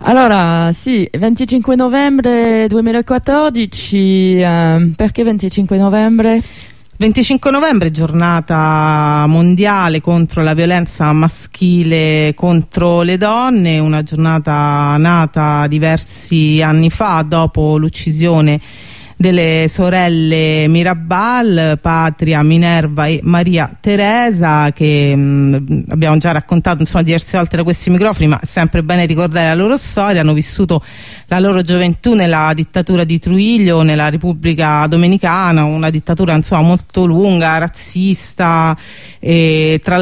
Allora, sì, 25 novembre 2014, perché 25 novembre? 25 novembre, giornata mondiale contro la violenza maschile contro le donne, una giornata nata diversi anni fa dopo l'uccisione delle sorelle Mirabal, Patria, Minerva e Maria Teresa, che abbiamo già raccontato diverse volte da questi microfoni, ma è sempre bene ricordare la loro storia. Hanno vissuto la loro gioventù nella dittatura di Trujillo, nella Repubblica Dominicana, una dittatura molto lunga, razzista, e tra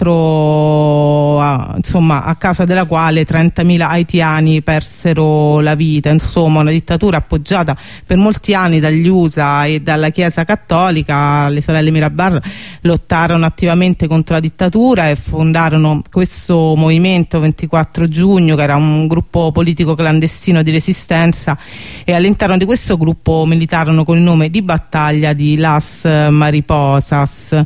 l'altro a causa della quale 30.000 haitiani persero la vita. Insomma, una dittatura appoggiata per molti anni dagli USA e dalla Chiesa Cattolica. Le sorelle Mirabal lottarono attivamente contro la dittatura e fondarono questo movimento 24 giugno, che era un gruppo politico clandestino di resistenza, e all'interno di questo gruppo militarono con il nome di battaglia di Las Mariposas.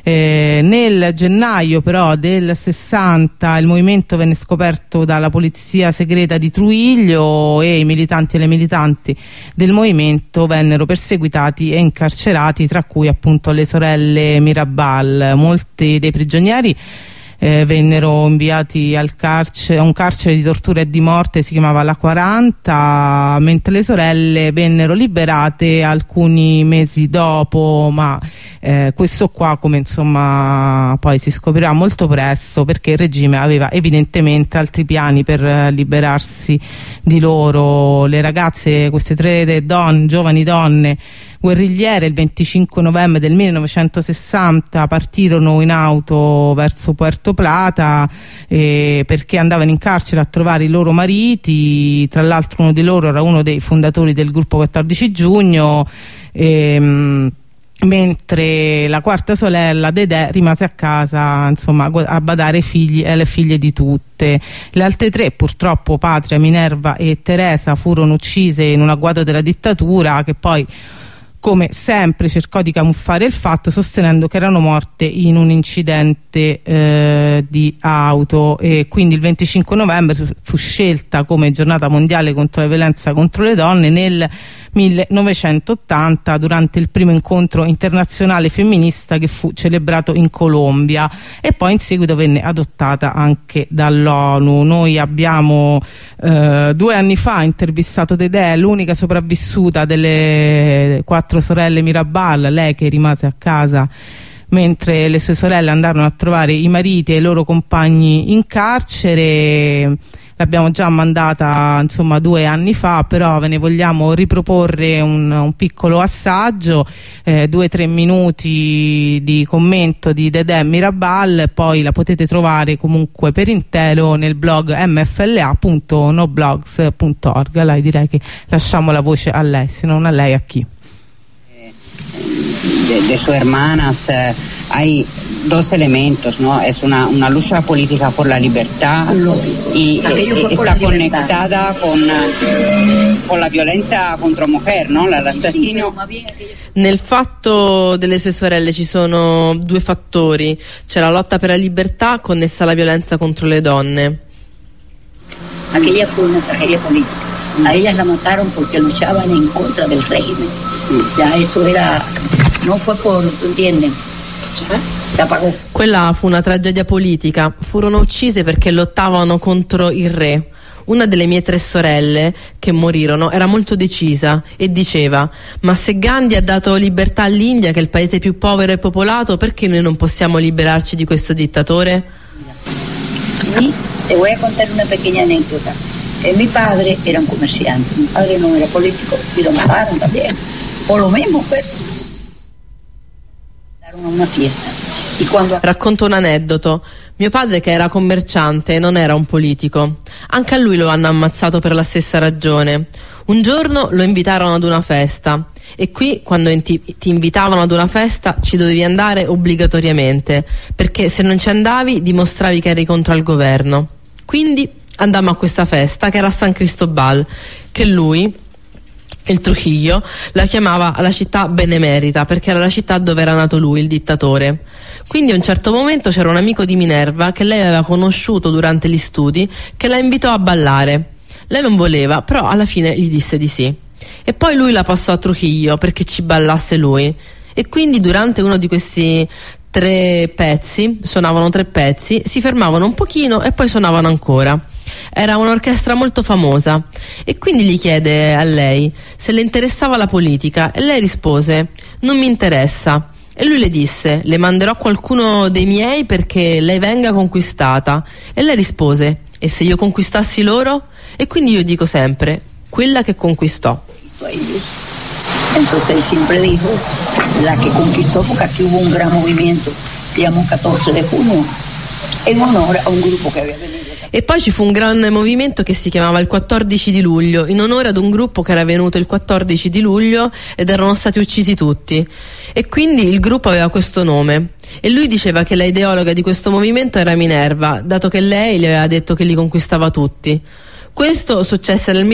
Nel gennaio però del 60 il movimento venne scoperto dalla polizia segreta di Trujillo e i militanti e le militanti del movimento vennero perseguitati e incarcerati, tra cui appunto le sorelle Mirabal. Molti dei prigionieri vennero inviati a un carcere di tortura e di morte, si chiamava la 40, mentre le sorelle vennero liberate alcuni mesi dopo, ma questo qua, come poi si scoprirà molto presto, perché il regime aveva evidentemente altri piani per liberarsi di loro. Le ragazze, queste tre giovani donne guerrigliere, il 25 novembre del 1960 partirono in auto verso Puerto Plata perché andavano in carcere a trovare i loro mariti. Tra l'altro uno di loro era uno dei fondatori del gruppo 14 giugno, mentre la quarta sorella, Dedè, rimase a casa a badare alle figlie di tutte. Le altre tre, purtroppo, Patria, Minerva e Teresa, furono uccise in un agguato della dittatura, che poi, come sempre, cercò di camuffare il fatto sostenendo che erano morte in un incidente di auto. E quindi il 25 novembre fu scelta come giornata mondiale contro la violenza contro le donne nel 1980, durante il primo incontro internazionale femminista che fu celebrato in Colombia, e poi in seguito venne adottata anche dall'ONU. Noi abbiamo 2 anni fa intervistato Dedè, l'unica sopravvissuta delle 4 sorelle Mirabal, lei che rimase a casa mentre le sue sorelle andarono a trovare i mariti e i loro compagni in carcere. L'abbiamo già mandata 2 anni fa, però ve ne vogliamo riproporre un piccolo assaggio, 2-3 minuti di commento di Dedè Mirabal. Poi la potete trovare comunque per intero nel blog mfla.noblogs.org. Allora direi che lasciamo la voce a lei, se non a lei a chi? De sus hermanas, hay 2 elementos, ¿no? Es una lucha política por la libertad y está conectada con la violenza contro mujer, ¿no? L'assassino. Nel fatto delle sue sorelle ci sono 2 fattori: c'è la lotta per la libertà connessa alla violenza contro le donne. Aquella fue una tragedia política. A ellas la mataron porque luchaban en contra del régimen. Ya eso era, no fue por, ¿entienden? Si apagò. Quella fu una tragedia politica. Furono uccise perché lottavano contro il re. Una delle mie 3 sorelle che morirono era molto decisa e diceva: ma se Gandhi ha dato libertà all'India, che è il paese più povero e popolato, perché noi non possiamo liberarci di questo dittatore? Sí, te voy a contar una pequeña anécdota. Mi padre era un comerciante, mi padre no era político y lo mataron también. Por lo mismo, pero daron a una fiesta. Y cuando... Racconto un aneddoto. Mio padre, che era commerciante, non era un politico. Anche a lui lo hanno ammazzato per la stessa ragione. Un giorno lo invitarono ad una festa, e qui, quando ti invitavano ad una festa, ci dovevi andare obbligatoriamente, perché se non ci andavi dimostravi che eri contro il governo. Quindi andammo a questa festa, che era a San Cristobal, che lui, il Trujillo, la chiamava la città benemerita, perché era la città dove era nato lui, il dittatore. Quindi a un certo momento c'era un amico di Minerva che lei aveva conosciuto durante gli studi, che la invitò a ballare. Lei non voleva, però alla fine gli disse di sì. E poi lui la passò a Trujillo perché ci ballasse lui. E quindi durante uno di questi 3 pezzi, suonavano 3 pezzi, si fermavano un pochino e poi suonavano ancora. Era un'orchestra molto famosa e quindi gli chiede a lei se le interessava la politica e lei rispose: non mi interessa. E lui le disse: le manderò qualcuno dei miei perché lei venga conquistata. E lei rispose: e se io conquistassi loro? E quindi io dico sempre: quella che conquistò. Entonces él siempre dijo la que conquistó, porque aquí hubo un gran movimiento, se llamó 14 de junio, en honor a un gruppo che aveva venuto. E poi ci fu un gran movimento che si chiamava il 14 di luglio, in onore ad un gruppo che era venuto il 14 di luglio ed erano stati uccisi tutti. E quindi il gruppo aveva questo nome. E lui diceva che la ideologa di questo movimento era Minerva, dato che lei gli aveva detto che li conquistava tutti. Questo successe nel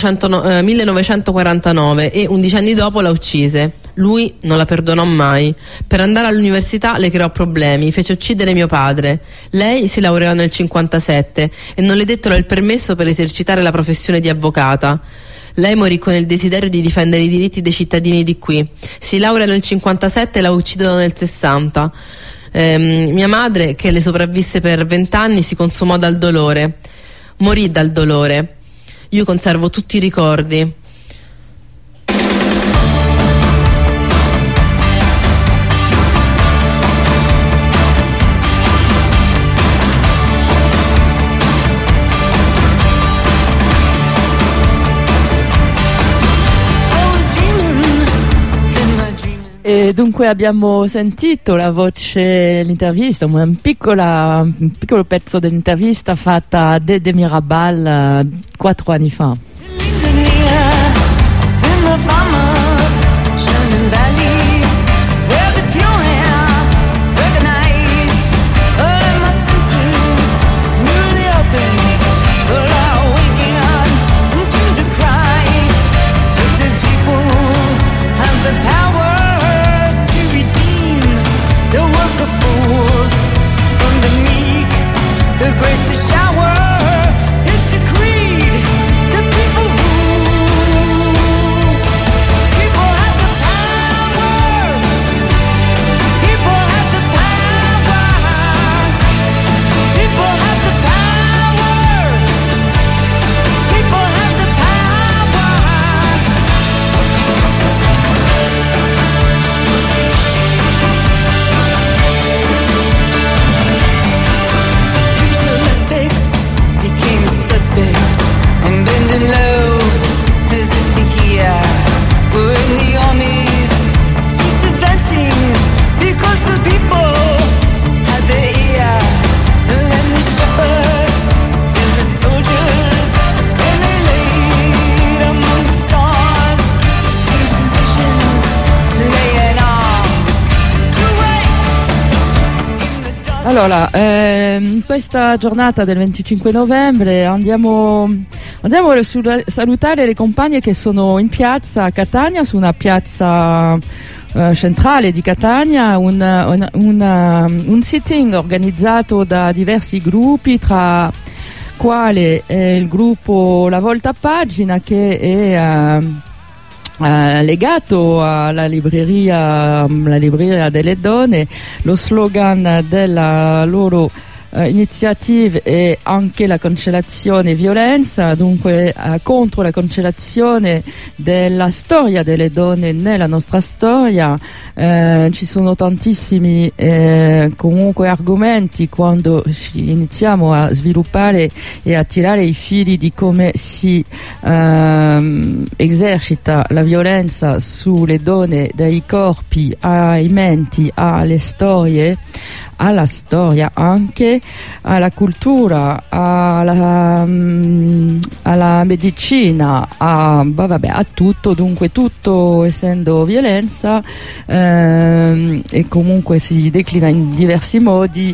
1949 e 11 anni dopo la uccise. Lui non la perdonò mai. Per andare all'università le creò problemi, fece uccidere mio padre. Lei si laureò nel 57 e non le dettero il permesso per esercitare la professione di avvocata. Lei morì con il desiderio di difendere i diritti dei cittadini di qui. Si laurea nel 57 e la uccidono nel 60. Mia madre, che le sopravvisse per 20 anni, si consumò dal dolore. Morì dal dolore. Io conservo tutti i ricordi. E dunque abbiamo sentito la voce, l'intervista, un piccolo pezzo dell'intervista fatta a Dede Mirabal 4 anni fa. Allora, in questa giornata del 25 novembre andiamo a salutare le compagne che sono in piazza a Catania, su una piazza centrale di Catania, un sitting organizzato da diversi gruppi, tra quali il gruppo La Volta Pagina, che è legato alla libreria delle donne. Lo slogan della loro iniziative è anche la cancellazione violenza, dunque contro la cancellazione della storia delle donne nella nostra storia. Ci sono tantissimi comunque argomenti quando iniziamo a sviluppare e a tirare i fili di come si esercita la violenza sulle donne, dai corpi ai menti alle storie, alla storia anche, alla cultura, alla medicina, a tutto, dunque tutto essendo violenza, e comunque si declina in diversi modi.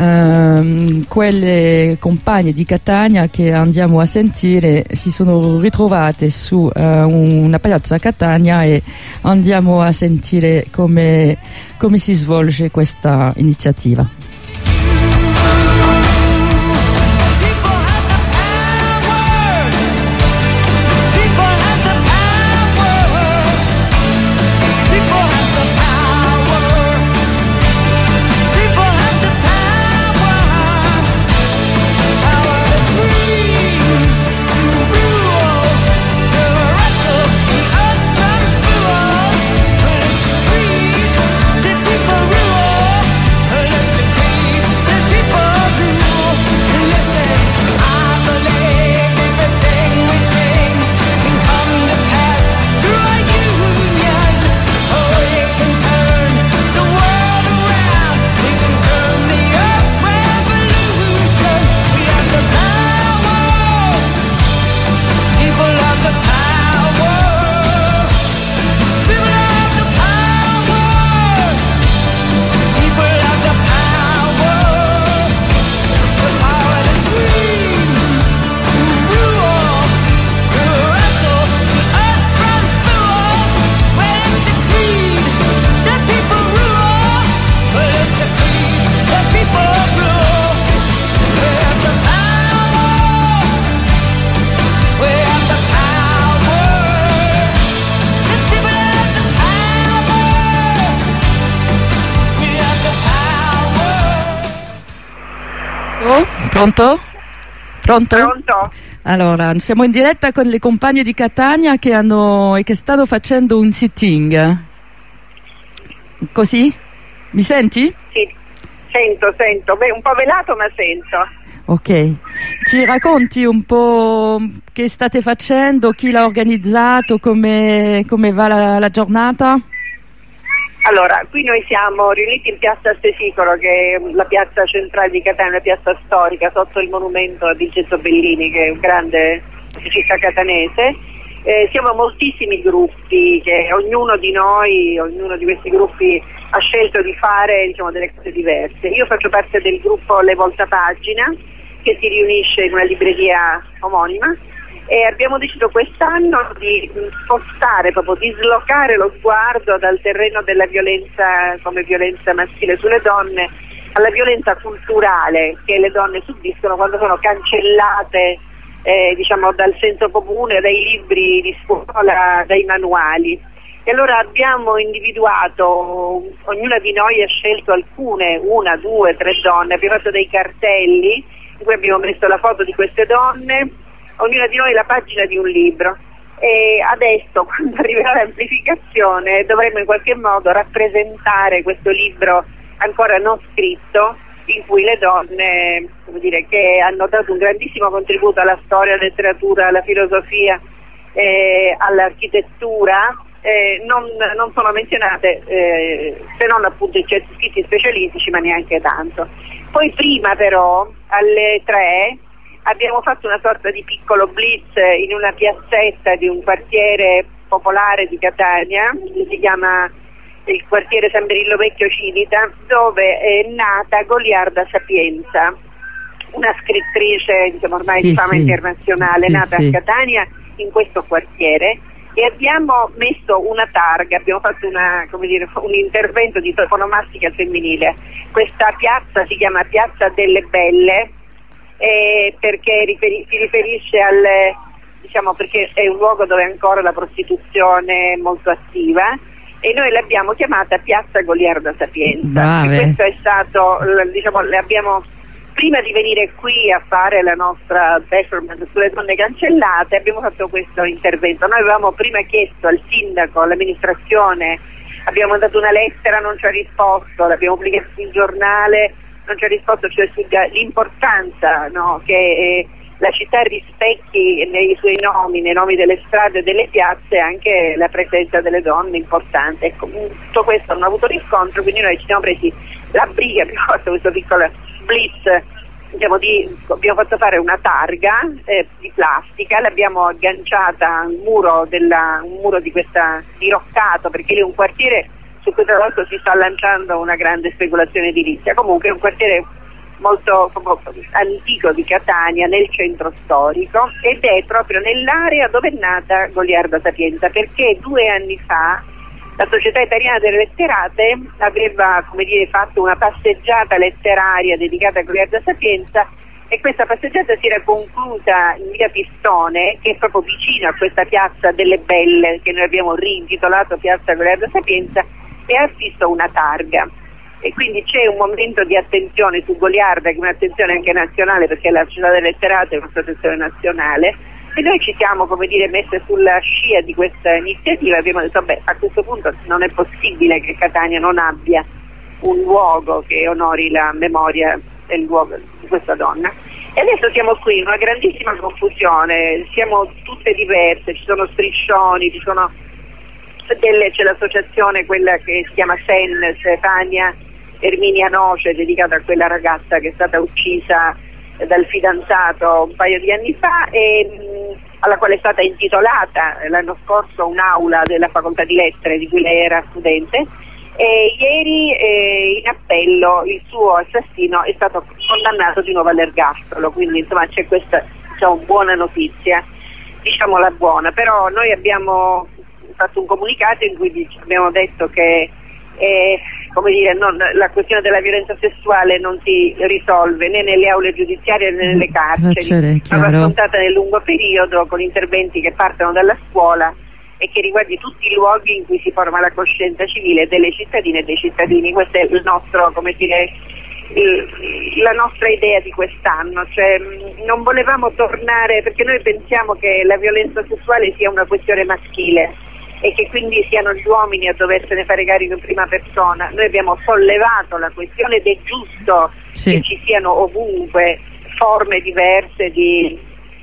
Quelle compagne di Catania che andiamo a sentire si sono ritrovate su una piazza a Catania e andiamo a sentire come si svolge questa iniziativa. Pronto? Pronto? Pronto? Allora, siamo in diretta con le compagne di Catania che stanno facendo un sitting. Così? Mi senti? Sì, sento. Beh, un po' velato ma sento. Ok. Ci racconti un po' che state facendo, chi l'ha organizzato, come va la giornata? Allora, qui noi siamo riuniti in piazza Stesicolo, che è la piazza centrale di Catania, una piazza storica sotto il monumento a Vincenzo Bellini, che è un grande città catanese. Siamo moltissimi gruppi, che ognuno di questi gruppi ha scelto di fare, diciamo, delle cose diverse. Io faccio parte del gruppo Le Voltapagina, che si riunisce in una libreria omonima, e abbiamo deciso quest'anno di spostare, proprio dislocare lo sguardo dal terreno della violenza come violenza maschile sulle donne alla violenza culturale che le donne subiscono quando sono cancellate diciamo dal senso comune, dai libri di scuola, dai manuali. E allora abbiamo individuato, ognuna di noi ha scelto alcune, 1, 2, 3 donne, abbiamo fatto dei cartelli in cui abbiamo messo la foto di queste donne, ognuna di noi la pagina di un libro, e adesso, quando arriverà l'amplificazione, dovremo in qualche modo rappresentare questo libro ancora non scritto, in cui le donne, come dire, che hanno dato un grandissimo contributo alla storia, alla letteratura, alla filosofia, all'architettura, non sono menzionate, se non appunto in certi scritti specialistici, ma neanche tanto. Poi prima però, alle 3, abbiamo fatto una sorta di piccolo blitz in una piazzetta di un quartiere popolare di Catania, che si chiama il quartiere San Berillo Vecchio Cinita, dove è nata Goliarda Sapienza, una scrittrice, diciamo, ormai di fama internazionale, nata a Catania in questo quartiere, e abbiamo messo una targa, abbiamo fatto un intervento di toponomastica femminile. Questa piazza si chiama Piazza delle Belle, perché si riferisce perché è un luogo dove ancora la prostituzione è molto attiva, e noi l'abbiamo chiamata Piazza Goliarda Sapienza. Questo è stato, prima di venire qui a fare la nostra performance sulle donne cancellate, abbiamo fatto questo intervento. Noi avevamo prima chiesto al sindaco, all'amministrazione, abbiamo mandato una lettera, non ci ha risposto, l'abbiamo pubblicata sul giornale, non ci ha risposto, cioè l'importanza, no, che la città rispecchi nei suoi nomi, nei nomi delle strade e delle piazze, anche la presenza delle donne importante. Ecco, tutto questo non ha avuto riscontro, quindi noi ci siamo presi la briga, abbiamo fatto questo piccolo blitz, abbiamo fatto fare una targa di plastica, l'abbiamo agganciata a un muro diroccato, perché lì è un quartiere su cui tra l'altro si sta lanciando una grande speculazione edilizia. Comunque è un quartiere molto antico di Catania, nel centro storico, ed è proprio nell'area dove è nata Goliarda Sapienza, perché 2 anni fa la Società Italiana delle Letterate aveva, fatto una passeggiata letteraria dedicata a Goliarda Sapienza, e questa passeggiata si era conclusa in via Pistone, che è proprio vicino a questa Piazza delle Belle, che noi abbiamo reintitolato Piazza Goliarda Sapienza, e ha affisso una targa. E quindi c'è un momento di attenzione su Goliarda, che è un'attenzione anche nazionale, perché la Società delle Letterate è una protezione nazionale, e noi ci siamo messe sulla scia di questa iniziativa. Abbiamo detto a questo punto non è possibile che Catania non abbia un luogo che onori la memoria del luogo di questa donna. E adesso siamo qui in una grandissima confusione, siamo tutte diverse, ci sono striscioni, c'è l'associazione, quella che si chiama SEN, Tania Erminia Noce, dedicata a quella ragazza che è stata uccisa dal fidanzato un paio di anni fa, e alla quale è stata intitolata l'anno scorso un'aula della facoltà di lettere di cui lei era studente, e ieri in appello il suo assassino è stato condannato di nuovo all'ergastolo, quindi insomma c'è questa buona notizia, diciamola buona. Però noi abbiamo fatto un comunicato in cui abbiamo detto che la questione della violenza sessuale non si risolve né nelle aule giudiziarie né nelle carceri, ma va affrontata nel lungo periodo con interventi che partono dalla scuola e che riguardi tutti i luoghi in cui si forma la coscienza civile delle cittadine e dei cittadini. Questo è il nostro la nostra idea di quest'anno, cioè non volevamo tornare, perché noi pensiamo che la violenza sessuale sia una questione maschile e che quindi siano gli uomini a doversene fare carico in prima persona. Noi abbiamo sollevato la questione ed è giusto che ci siano ovunque forme diverse di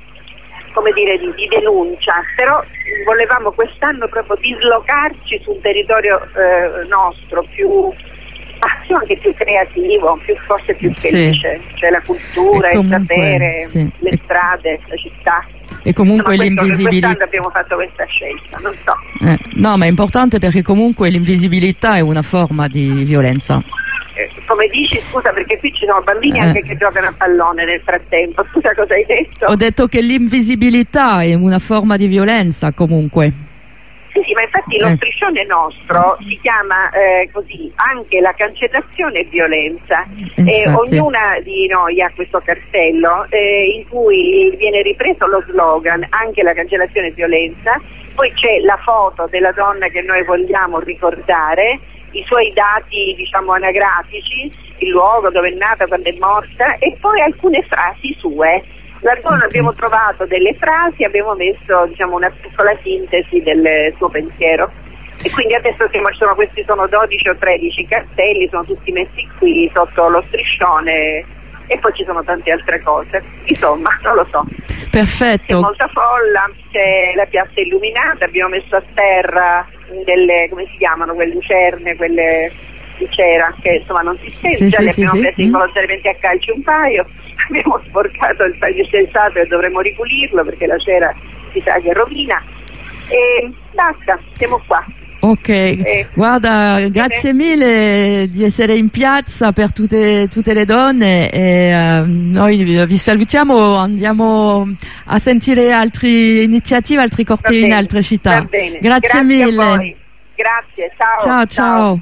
denuncia, però volevamo quest'anno proprio dislocarci su un territorio nostro anche più creativo, forse più felice, cioè la cultura, il sapere, le strade, la città. E comunque l'invisibilità. Quest'anno abbiamo fatto questa scelta, non so. No, ma è importante perché comunque l'invisibilità è una forma di violenza. Come dici, scusa, perché qui ci sono bambini anche che giocano a pallone nel frattempo. Scusa, cosa hai detto? Ho detto che l'invisibilità è una forma di violenza comunque. Sì, ma infatti lo striscione nostro si chiama così, anche la cancellazione è violenza. Ognuna di noi ha questo cartello in cui viene ripreso lo slogan, anche la cancellazione è violenza, poi c'è la foto della donna che noi vogliamo ricordare, i suoi dati anagrafici, il luogo dove è nata, quando è morta, e poi alcune frasi sue. Laddove abbiamo trovato delle frasi, abbiamo messo una piccola sintesi del suo pensiero. E quindi adesso sono 12 o 13 cartelli, sono tutti messi qui sotto lo striscione, e poi ci sono tante altre cose. Insomma, non lo so. Perfetto. C'è molta folla, c'è la piazza illuminata, abbiamo messo a terra delle, come si chiamano, quelle lucerne, quelle di cera, che insomma non si sente, le abbiamo prese involontariamente a calci un paio. Abbiamo sporcato il sensato e dovremo ripulirlo perché la cera si sa che rovina, e basta, siamo qua. Ok, guarda, grazie mille di essere in piazza per tutte le donne, e noi vi salutiamo, andiamo a sentire altre iniziative, altri cortei in altre città. Va bene. Grazie mille. A voi. Grazie, ciao. Ciao.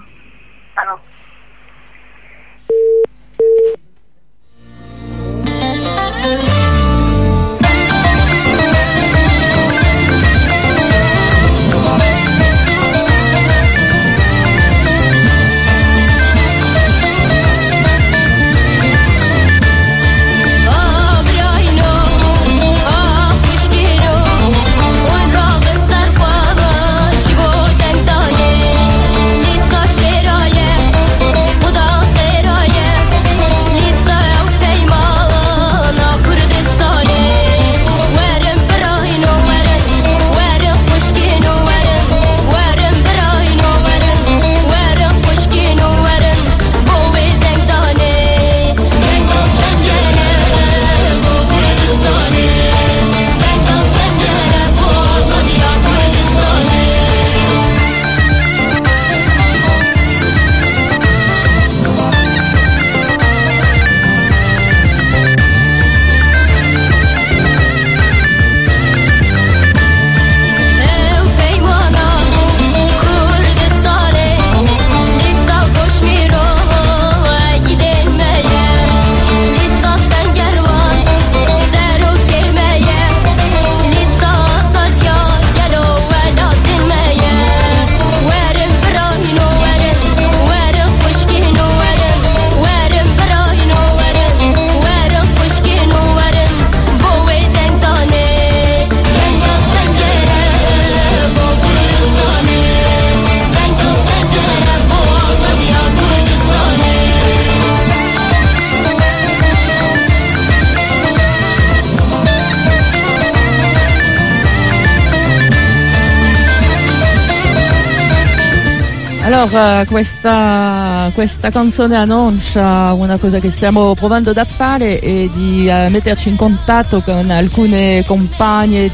Allora, questa canzone annuncia una cosa che stiamo provando da fare, è di metterci in contatto con alcune compagne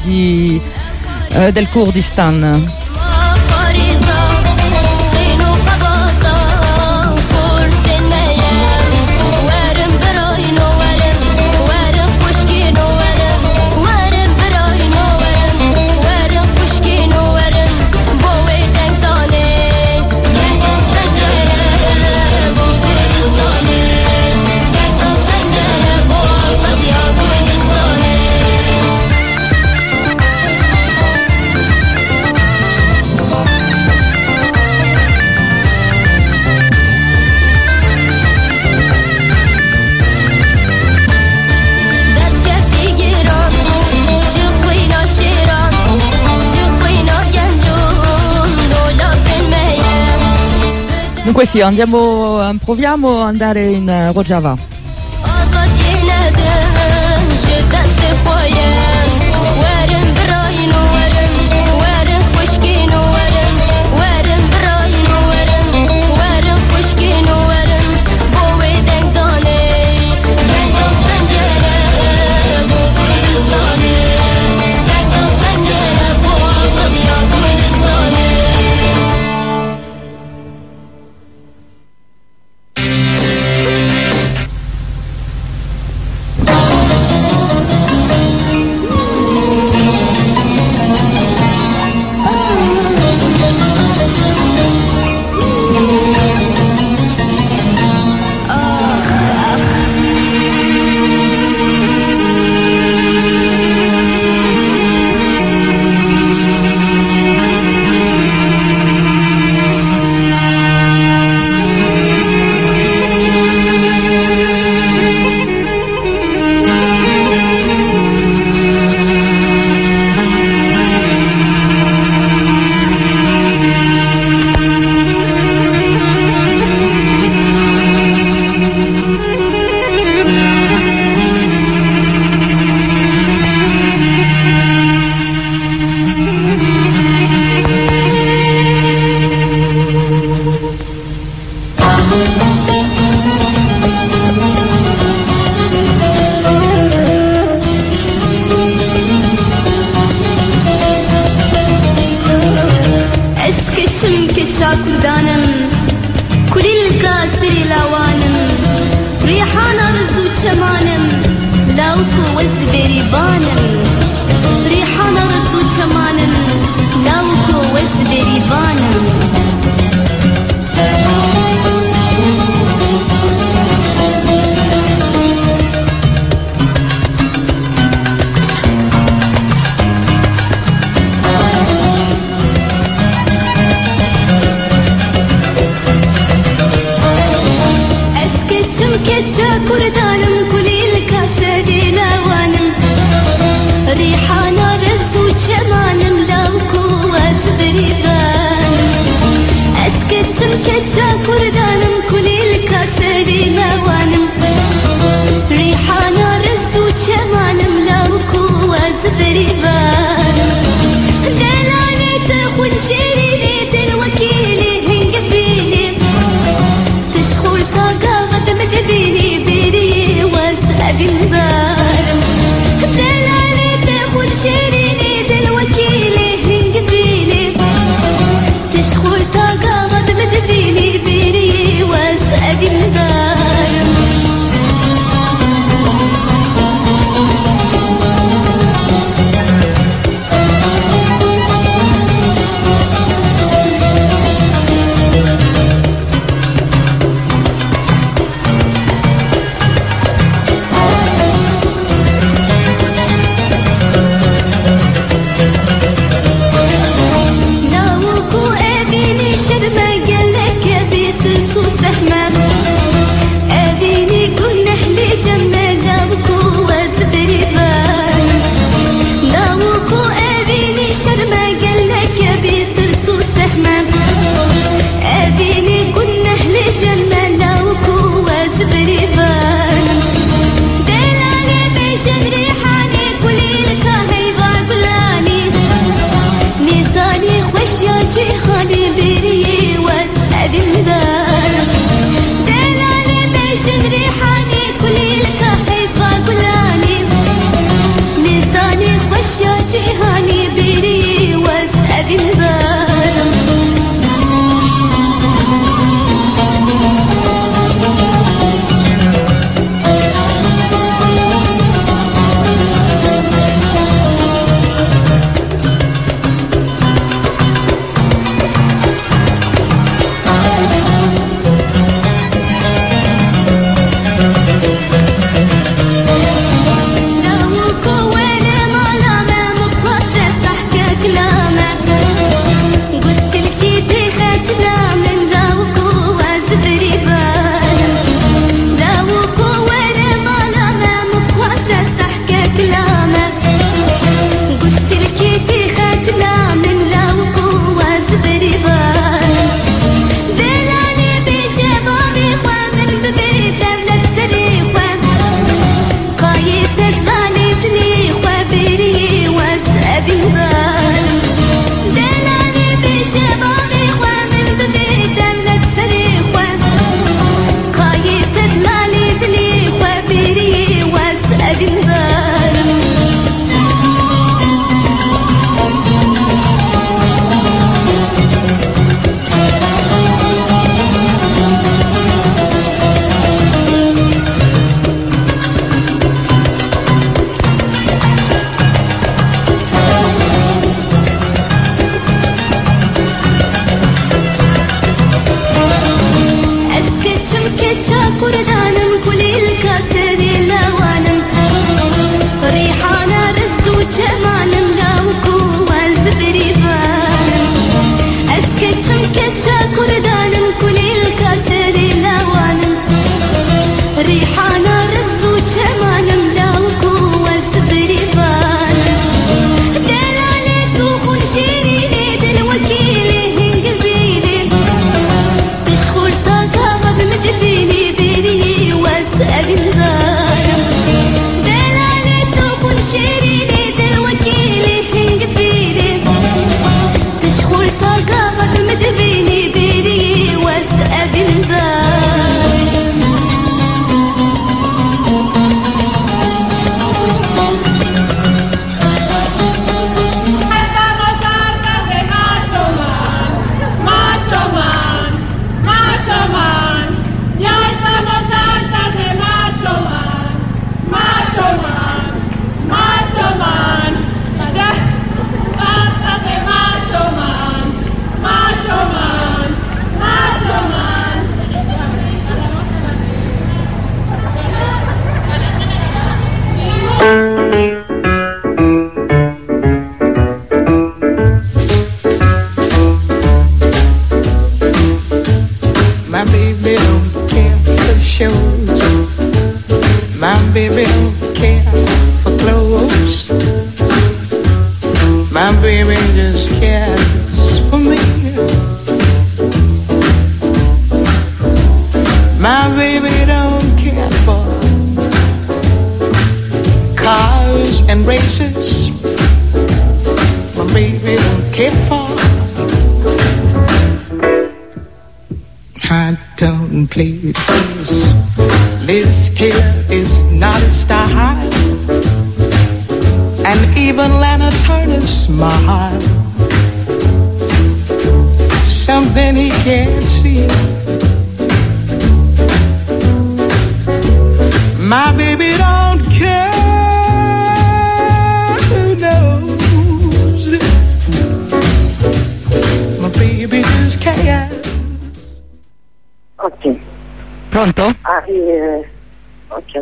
del Kurdistan. Dunque sì, proviamo ad andare in Rojava. My baby just cares for me. My baby don't care for cars and races. My baby don't care for. I don't places. Liz Taylor is not a style, and even Lana Turner's smile, something he can't see. My baby don't care, who knows? My baby just cares. Ok. Pronto? Ok.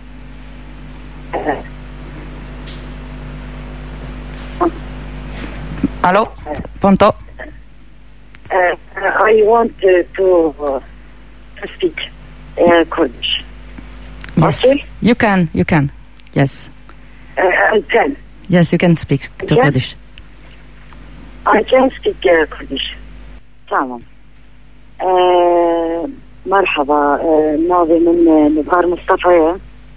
Allo? Pronto? I want to speak Kurdish. Yes. Okay? You can. Yes. I can. Yes, you can speak to Yeah. Kurdish. I can speak Kurdish. تمام. مرحبا. ناوي من نبهار مصطفى.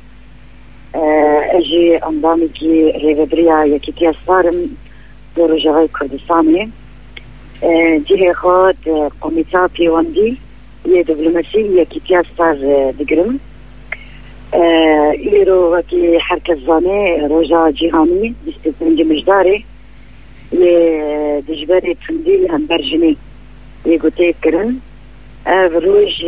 اجي انضامي كي ريبريا يكيتيا صارم دورو جغاي كردستاني. جيه خود قوميتا بيواندي يدبلوماسي يكيتيا صار دقرم. إيرو وكي حركة زاني روجا جيهاني بستنجي مجداري دجباري تنديل هم برجني يقوتي كرن بروج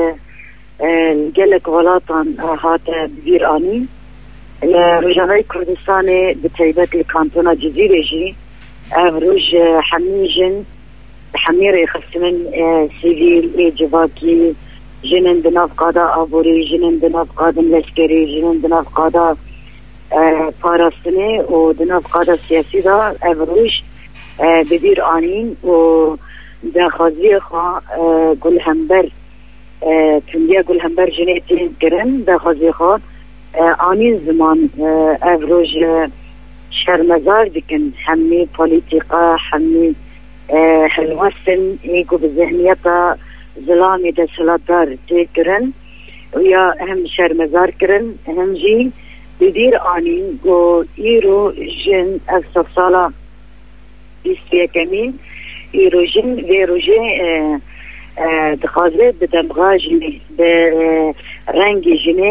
الجلك ولاتان هاتا بزير آني رجاني كردستاني بتايبات الكانتونا جزيرة جي بروج حميجن حمير يخصمن سيفيل إيجاباكي جنن دناف قادا أبوري جنن دناف قادا لشكري جنن دناف قادا پاراستنه و دناف قادا سیاسی دا بروج بدیر آنین و داخوازی خواه گل همبر تندیا گل همبر جنیتین کرن داخوازی خواه آنین زمان بروج شرمزار دکن همی پولیتیقا همی هلوسن ایگو بذهنیتا ظلامی دا سلطدار تیکرن ویا هم شرمزار کرن هم جی بدیر آنین گو ایرو جن از سالا بیستی کمی ایرو جن ویرو جن دخوازه بدمغا جنی به رنگی جنی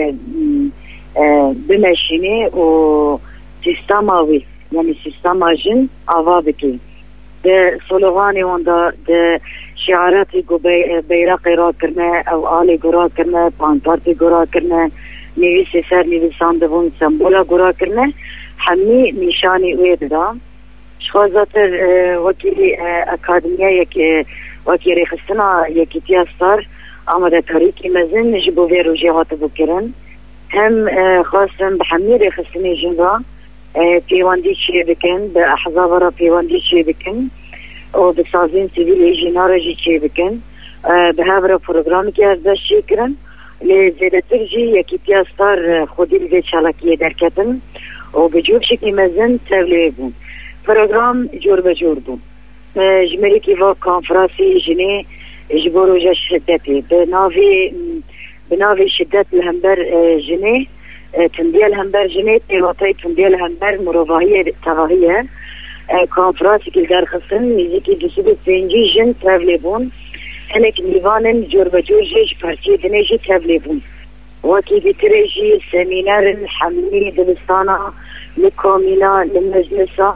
بمشینی و سیستماوی یعنی سیستما جن آوا بکی ده سلوغانی وانده ده شعاراتی گو بیرقی را کرنه او آلی گرا کرنه پانتارتی گرا کرنه نویسی سر نویسانده بون سمبولا گرا کرنه همی نشانی وید دا شخوازاتر وکیلی اکادمیه وکی ریخستنا یکی تیاستار آمده تاریکی مزن جبو ویروژی هاتو بکرن هم خواستن بحمی ریخستنی جنگا پیواندی چیه بکن به احزاب را پیواندی چیه بکن و به سازین سیویل ایجینا جی چیه بکن به هاورا پروگرامی که ازداش چیه کرن لزیدتر جی یکی تیاستار خودی لزید چالاکیه درکتن و به جور شکلی مزن تولیه بون پروگرام جور به جور بون جمعی که با کانفراسی جنه جبورو جا شدتی به ناوی شدت الهمبر جنه تندیه الهمبر جنه تیواتی تندیه الهمبر مروفاهی تواهیه کانفراسی که در خصن میزیکی دوسید سنجی جن تولیه بون هنک لیوانن جور به جور جیش پرسی دنه جی تولیه بون وکی بیتره جی سمینار حملی دلستانا لکومینا لمجلسا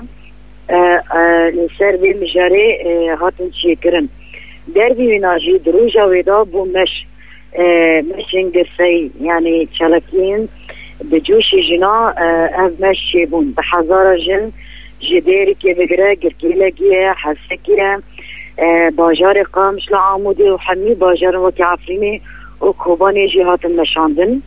سر بی مجاره هاتن چیه کرن در بیوناجی دروجا ویدا بو مشنگ سی یعنی چلکین بجوش جنا اف مش چیبون بحزار جن جدیری که بگره گرکیلگیه حسکیه باجار قامش لعامودی و حمی باجار وکی عفرینی و کوبانی جی هاتن نشاندن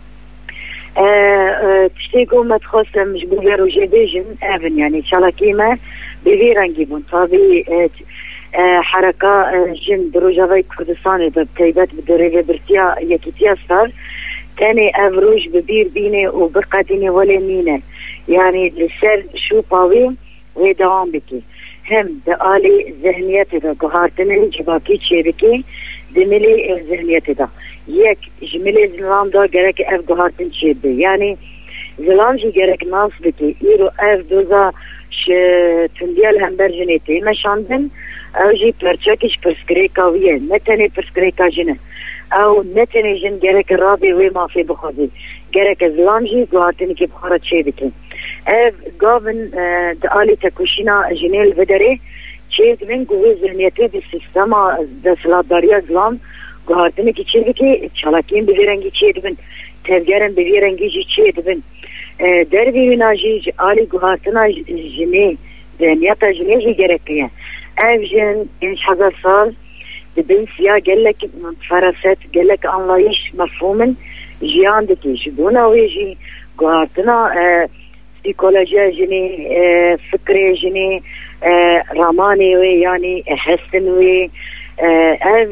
تشتی قومت خواستم مجبوله رو جدیجن اون یعنی چلاکیمه بیوی رنگی بون طابی حرکا جن دروجاوی کردستانی به تیبت بداره برتیا یکی تیاستار تاني افروج ببير بيني وبقديني ولا مينه يعني لسر شو باوي ويدوام بكي هم دالي ذهنيتي دا قهارتنين جباكي تشي بكي دملي ذهنيتي دا يك جملي زلام دا جرك اف قهارتن تشي بي يعني زلام جي جرك ناس بكي ايرو اف دوزا تنديال هم برجنيتي مشاندن او جي پرچاكش پرسكريكا ويه نتني پرسكريكا جنه او نتني جن جرك رابي وي ما في بخوزي جرك زلام جي قهارتني كي بخارة تشي بكي اف قابن دالي تكوشينا جنيل فدري چیز من گوی ذهنیتی به سیستم دستلاتداری اسلام گوهارتنی که چیزی که چالاکین بگیرنگی چیز بین تفگرن بگیرنگی چیز بین در بیوینا جی آلی گوهارتنا جنی ذهنیتا جنی جی گرکیه اف جن 5000 سال دبین سیا گلک فراست گلک انلایش مفهومن جیان دکی جبونا وی جی گوهارتنا سيكولوجيا جني فكري جني رماني وي يعني حسن وي اف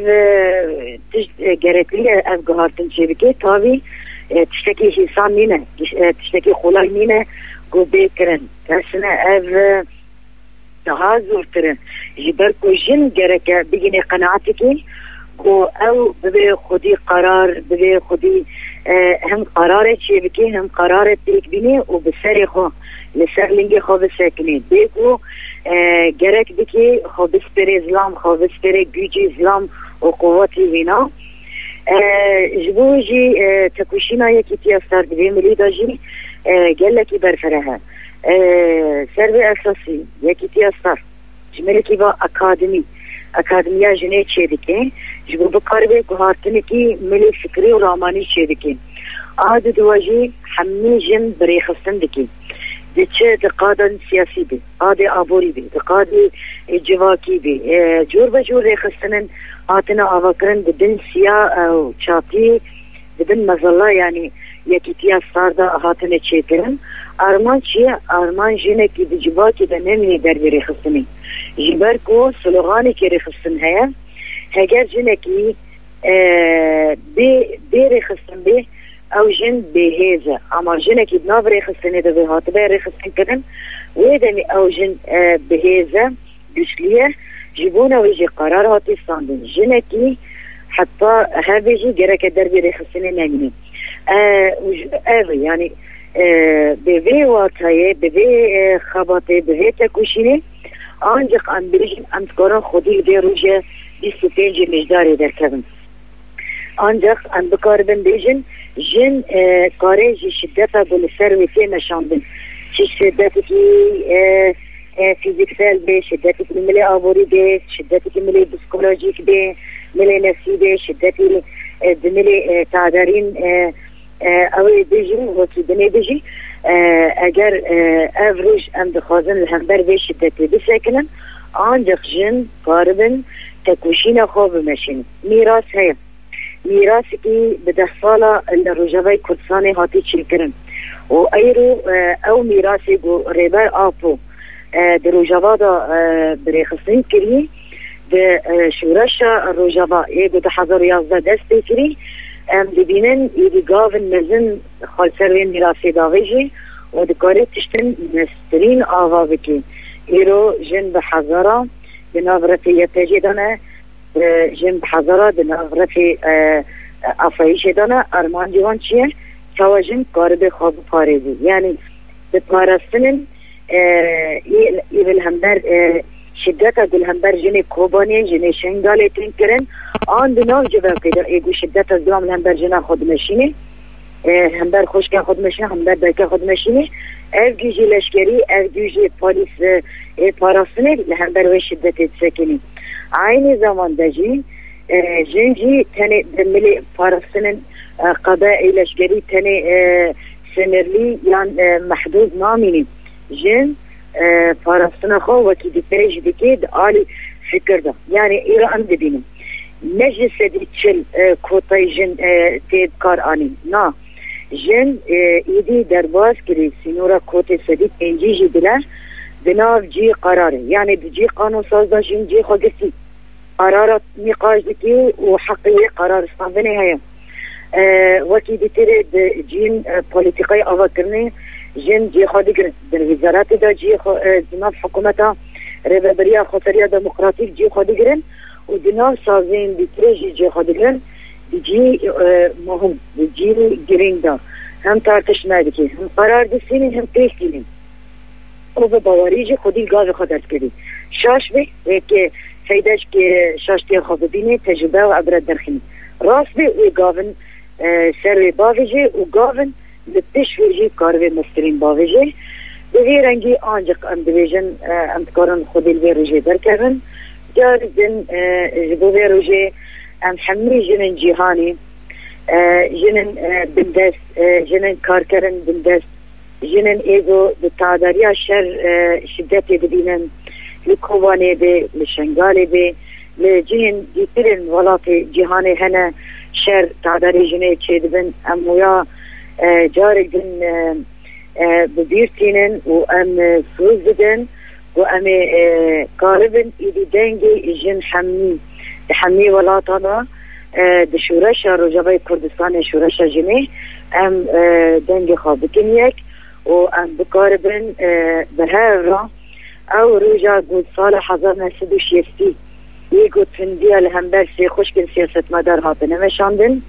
جريتلي اف قهارتن شبكي تاوي تشتكي حسان مينه تشتكي خلاي مينه قو بيكرن تحسنا اف تهازور ترن جبركو جن جرك بيجيني قناعتكي قو او ببي خدي قرار ببي خدي هم قرارت شي بكي هم قرارت تيك بيني وبسري خو لسرلنجي خو بسكني بيكو جرك بكي خو بسبري اسلام خو بسبري جوجي اسلام وقواتي وينا جبوجي تكوشينا يكي افتار بملي داجي قال لك برفرها سربي اساسي يكي افتار جملكي با اکادمیا جنه چه دکن جبو بکاربه گوهارتنی کی ملی فکری و رامانی چه دکن آد دواجی حمی جن بریخستن دکن دچه دقادن سیاسی بی آد آبوری بی دقاد جواکی بی جور بجور ریخستنن آتنا آواکرن دبن سیا و چاپی دبن مزلا یعنی یکی تیا ساردا آتنا چه کرن آرمان چیه؟ آرمان جنه کی دجواکی دا نمی در بریخستنی جبركو سلوغاني كي رخصن هيا هاجر جنكي بي رخصن بي او جن بهذا اما جنكي بناف رخصن هذا بهات بي رخصن كدن ويدني او جن بهذا بشليه جيبونا ويجي قرار هاتي صاندن جنكي حتى هذا يجي جرك الدربي رخصن نامني يعني ببي واتايه ببي خباطي ببي تكوشيني ancak an birishin antikoran خودی به روزه 25 مجداری در کردن ancak an بکاربن بیشن جن کاری شدت بول سرویسی نشاندن چه شدتی که فیزیکسل به شدتی که ملی آوری به شدتی که ملی پسیکولوژیک به ملی نفسی به شدتی ملی تعدارین اوی بیشن وقتی دنی بیشی اگر افروج ام دخوازن الهمبر به شدتی بسکنن ancak جن قاربن تکوشین خواب مشین میراث هست میراثی که به 10 سال الرجوای کردستانی هاتی چیل کرن و ایرو او میراثی گو ریبر آپو در رجوا دا بریخستین کری در شورش رجوا ایگو 2011 دستی کری ام دبینن ایدی گاون مزن خالسروین میراثی داویجی و دکاری تشتن مسترین آوا بکی ایرو جن بحضارا بنابرتی یتجی دانه جن بحضارا بنابرتی افایش دانه ارمان جوان چیه تا جن کار به خواب پارزی یعنی به پارستنن ایول همبر شدت گل همبر جن کوبانی جن شنگالی تین کرن آن دناو جواب پیدا ایگو شدت از دوام همبر جن خود مشینه همبر خوشکن خود مشینه همبر دایکن خود مشینه ev gücü leşkeri, ev gücü polis parasını همبر و شدت سکنی aynı zamanda jinci tane demeli parasının قضاء leşkeri tane sınırlı yani mahdud namini jin parasına خو وکی دیپریج دکید آلی فکرده yani İran dibinin meclise diçil kotay jin tedkar ani na جن ایدی درباز کری سینورا کوت سدی پنجی جی بلر بناو جی قراره یعنی جی قانون ساز دا جن جی خواهدسی قرارات نقاش دکی و حقیه قرار استانبنه هایم وکی دیتره جین پولیتیقای آوا کرنه جن جي خادقر در وزارات دا جي دناف حكومتا رهبرية خطرية ديمقراطيك جي خادقرن و دناف سازين بتريجي جي خادقرن جي مهم جي جرين دا هم تارتش نادكي هم قرار دسينين هم تيستينين او به باوریجی خودی گاز خودت کردی شاش به که فایدهش که شاش تی خود بینی تجربه و عبرت درخینی راست به و گاون سر باویجی و گاون لپش ویجی کاروی مسترین باویجی به وی رنگی آنجق ام دیویژن ام کارن خودی الوی روژی برکردن جار دن جبوی روژی ام حمی جنن جیهانی جنن بندست جنن کارکرن بندست جنن ایگو بتعداریا شر شدتی ببینن لکوانه به لشنگاله به لجهن دیترین ولات جهانه هنه شر تعداری جنه چه دبن امویا جارک دن ببیرتینن و ام فروز دن و ام قاربن ایدی دنگی جن حمی ولاتانا دشورش رجبای کردستان شورش جنه ام دنگی خوابکن یک و ام بقاربن بهاورا او روجا قد صال 1960 يقول تنديا لهمبر سي خوشكن سياسة مدار هاتنا مشاندن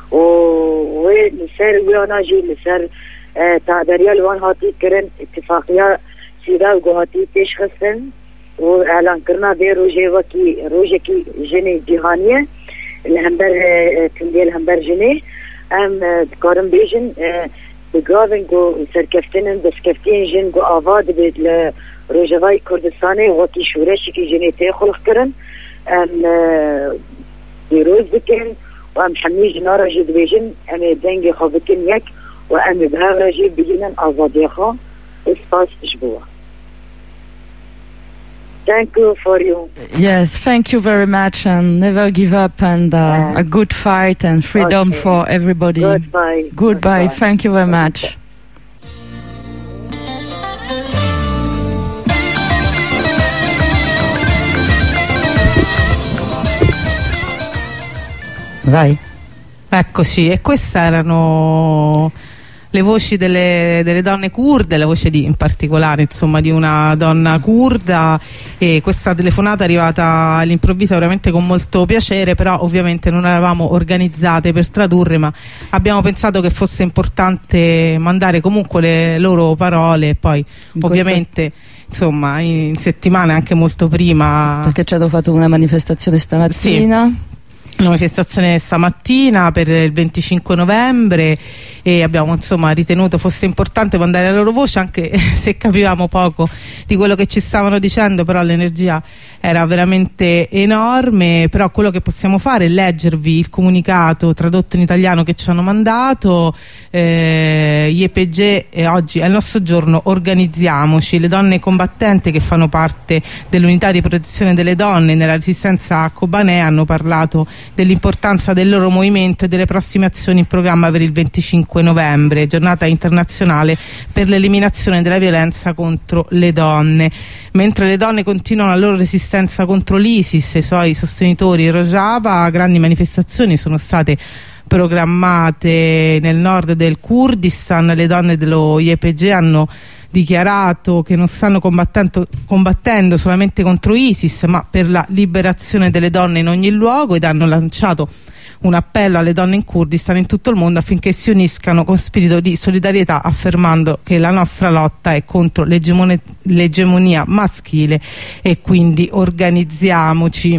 و لسر ويانا جي لسر تعداريا لوان هاتي كرن اتفاقيا سيدا وقو هاتي پیش خستن و اعلان کرنا بي روجه كي جني جهانية لهمبر تنديا لهمبر جني ام بقارن بيجن بقاون قو سركفتنن بسكفتين جن قو آواد بيد لروجوای کردستانه وکی شورشی که جنیته خلق کرن ام بیروز بکن و ام حمی جنا را جد بیجن ام دنگ خواه بکن یک و ام بها را جد بگینن آزادی خواه اسپاس اشبوه. Thank you for you. Yes, thank you very much, and never give up, and a good fight and freedom for everybody. Goodbye. Goodbye. Thank you very much. Vai. Eccoci, e queste erano le voci delle donne curde, la voce in particolare insomma di una donna curda, e questa telefonata è arrivata all'improvviso veramente con molto piacere, però ovviamente non eravamo organizzate per tradurre, ma abbiamo pensato che fosse importante mandare comunque le loro parole, e poi ovviamente insomma in settimana anche molto prima, perché ci hanno fatto una manifestazione stamattina. Sì. Una manifestazione stamattina per il 25 novembre e abbiamo insomma ritenuto fosse importante mandare la loro voce, anche se capivamo poco di quello che ci stavano dicendo, però l'energia era veramente enorme. Però quello che possiamo fare è leggervi il comunicato tradotto in italiano che ci hanno mandato. IEPG oggi è il nostro giorno, organizziamoci. Le donne combattenti che fanno parte dell'unità di protezione delle donne nella resistenza a Kobané hanno parlato dell'importanza del loro movimento e delle prossime azioni in programma per il 25 novembre, giornata internazionale per l'eliminazione della violenza contro le donne. Mentre le donne continuano la loro resistenza contro l'ISIS e i suoi sostenitori in Rojava, grandi manifestazioni sono state programmate nel nord del Kurdistan. Le donne dello IEPG hanno dichiarato che non stanno combattendo solamente contro ISIS, ma per la liberazione delle donne in ogni luogo, ed hanno lanciato un appello alle donne in Kurdistan in tutto il mondo affinché si uniscano con spirito di solidarietà, affermando che la nostra lotta è contro l'egemonia maschile e quindi organizziamoci.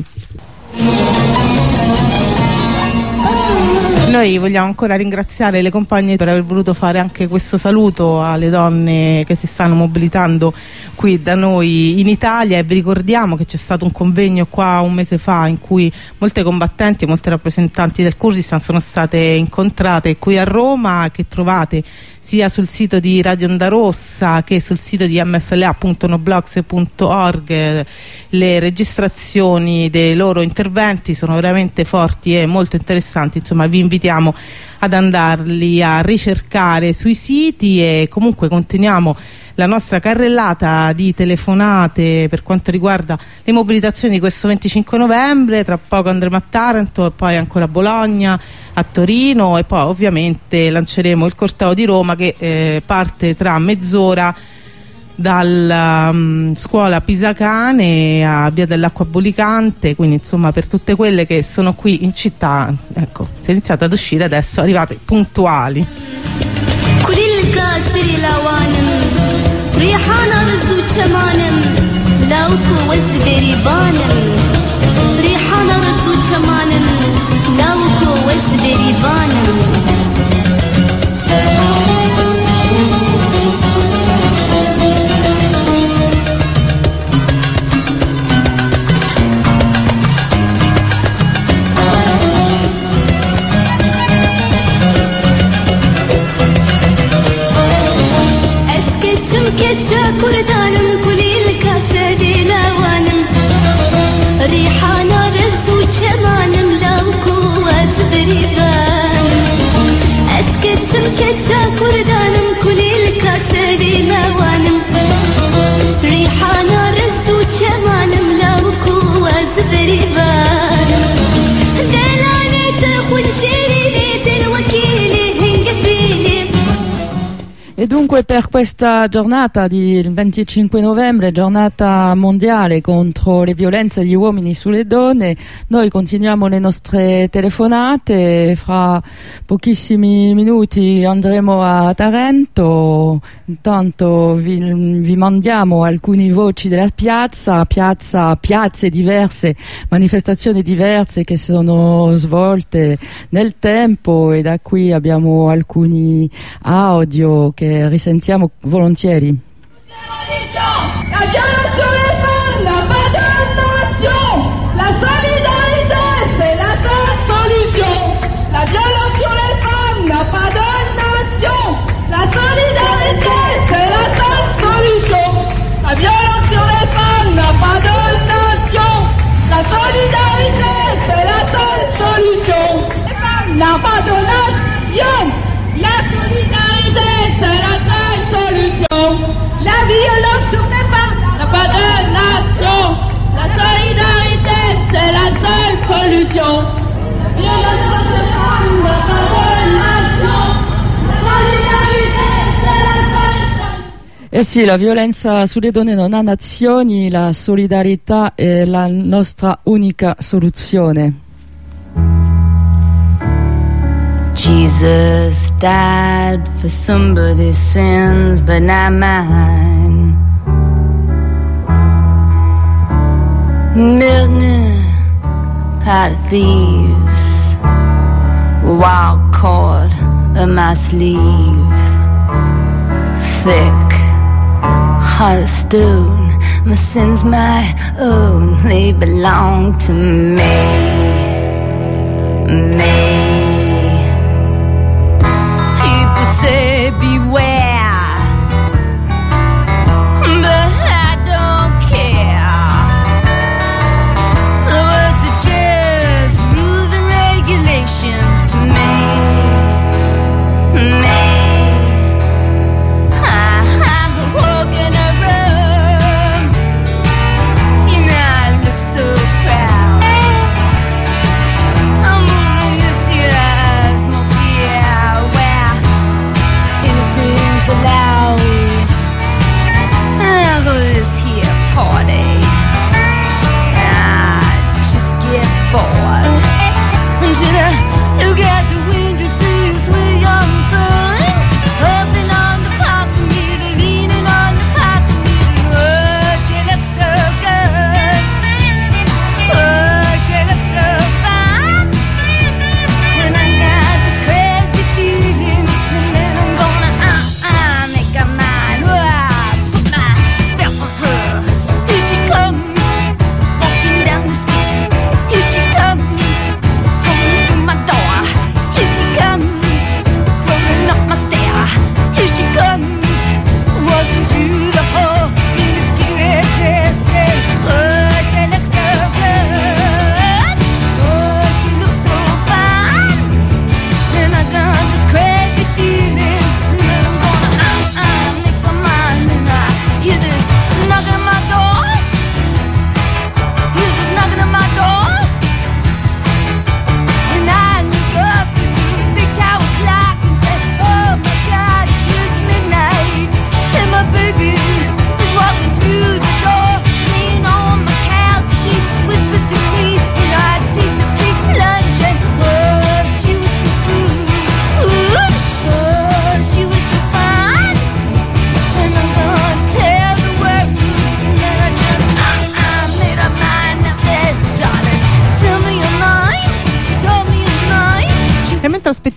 Noi vogliamo ancora ringraziare le compagne per aver voluto fare anche questo saluto alle donne che si stanno mobilitando qui da noi in Italia, e vi ricordiamo che c'è stato un convegno qua un mese fa in cui molte combattenti e molte rappresentanti del Kurdistan sono state incontrate qui a Roma, che trovate sia sul sito di Radio Onda Rossa che sul sito di mfla.noblogs.org. Le registrazioni dei loro interventi sono veramente forti e molto interessanti, insomma vi invitiamo invitiamo ad andarli a ricercare sui siti, e comunque continuiamo la nostra carrellata di telefonate per quanto riguarda le mobilitazioni di questo 25 novembre. Tra poco andremo a Taranto e poi ancora a Bologna, a Torino, e poi ovviamente lanceremo il corteo di Roma che parte tra mezz'ora dalla scuola Pisacane a Via dell'Acqua Bolicante, quindi insomma per tutte quelle che sono qui in città, ecco, si è iniziato ad uscire adesso, arrivate puntuali. ريحانة رز وشمانم لوكو وزبري بانم ريحانة رز وشمانم لوكو وزبري بانم كتشا كردانم كلي الكاسدي لوانم ريحانة رز وشمانم لوكو وزبري بانم اسكتشم كتشا كردانم كلي الكاسدي لوانم ريحانة رز وشمانم لوكو وزبري بانم دلالي تخون شيريني دلوكيلي هنقفيلي. E dunque per questa giornata del 25 novembre, giornata mondiale contro le violenze degli uomini sulle donne, noi continuiamo le nostre telefonate. Fra pochissimi minuti andremo a Taranto. Intanto vi mandiamo alcune voci della piazze diverse, manifestazioni diverse che sono svolte nel tempo, e da qui abbiamo alcuni audio che risentiamo volentieri. La violation des femmes n'a pas de nation. La solidarité, c'est la seule solution. La violation des femmes n'a pas de nation. La solidarité, c'est la seule solution. La violation des femmes n'a pas de nation. La solidarité, c'est la seule solution. Les femmes n'ont pas de nation. La solidarité, c'est la seule solution. La violence sur les femmes n'a pas de nation. La solidarité, c'est la seule solution. La violence sur les femmes n'a pas de nation. La solidarité, c'est la seule solution. Eh sì, la violenza sulle donne non ha nazioni, la solidarietà è la nostra unica soluzione. Jesus died for somebody's sins, but not mine. Milton, pot of thieves, wild cord of my sleeve, thick, heart of stone. My sins my own, they belong to me. Say beware, but I don't care. The words are just rules and regulations to me. I've broken a room. You know I look so proud. I'm moving this year's more fear. Anything's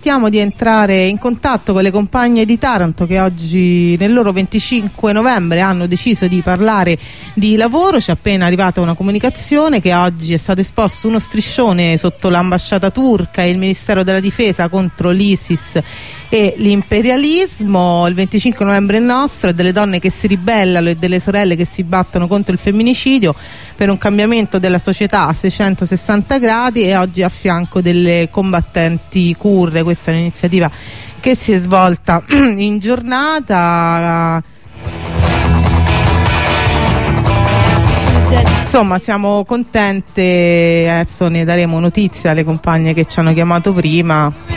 permettiamo di entrare in contatto con le compagne di Taranto che oggi nel loro 25 novembre hanno deciso di parlare di lavoro. Ci è appena arrivata una comunicazione che oggi è stato esposto uno striscione sotto l'ambasciata turca e il Ministero della Difesa contro l'ISIS e l'imperialismo. Il 25 novembre è nostro, è delle donne che si ribellano e delle sorelle che si battono contro il femminicidio per un cambiamento della società a 660 gradi, e oggi a fianco delle combattenti curde. Questa è un'iniziativa che si è svolta in giornata. Insomma, siamo contente, adesso ne daremo notizia alle compagne che ci hanno chiamato prima.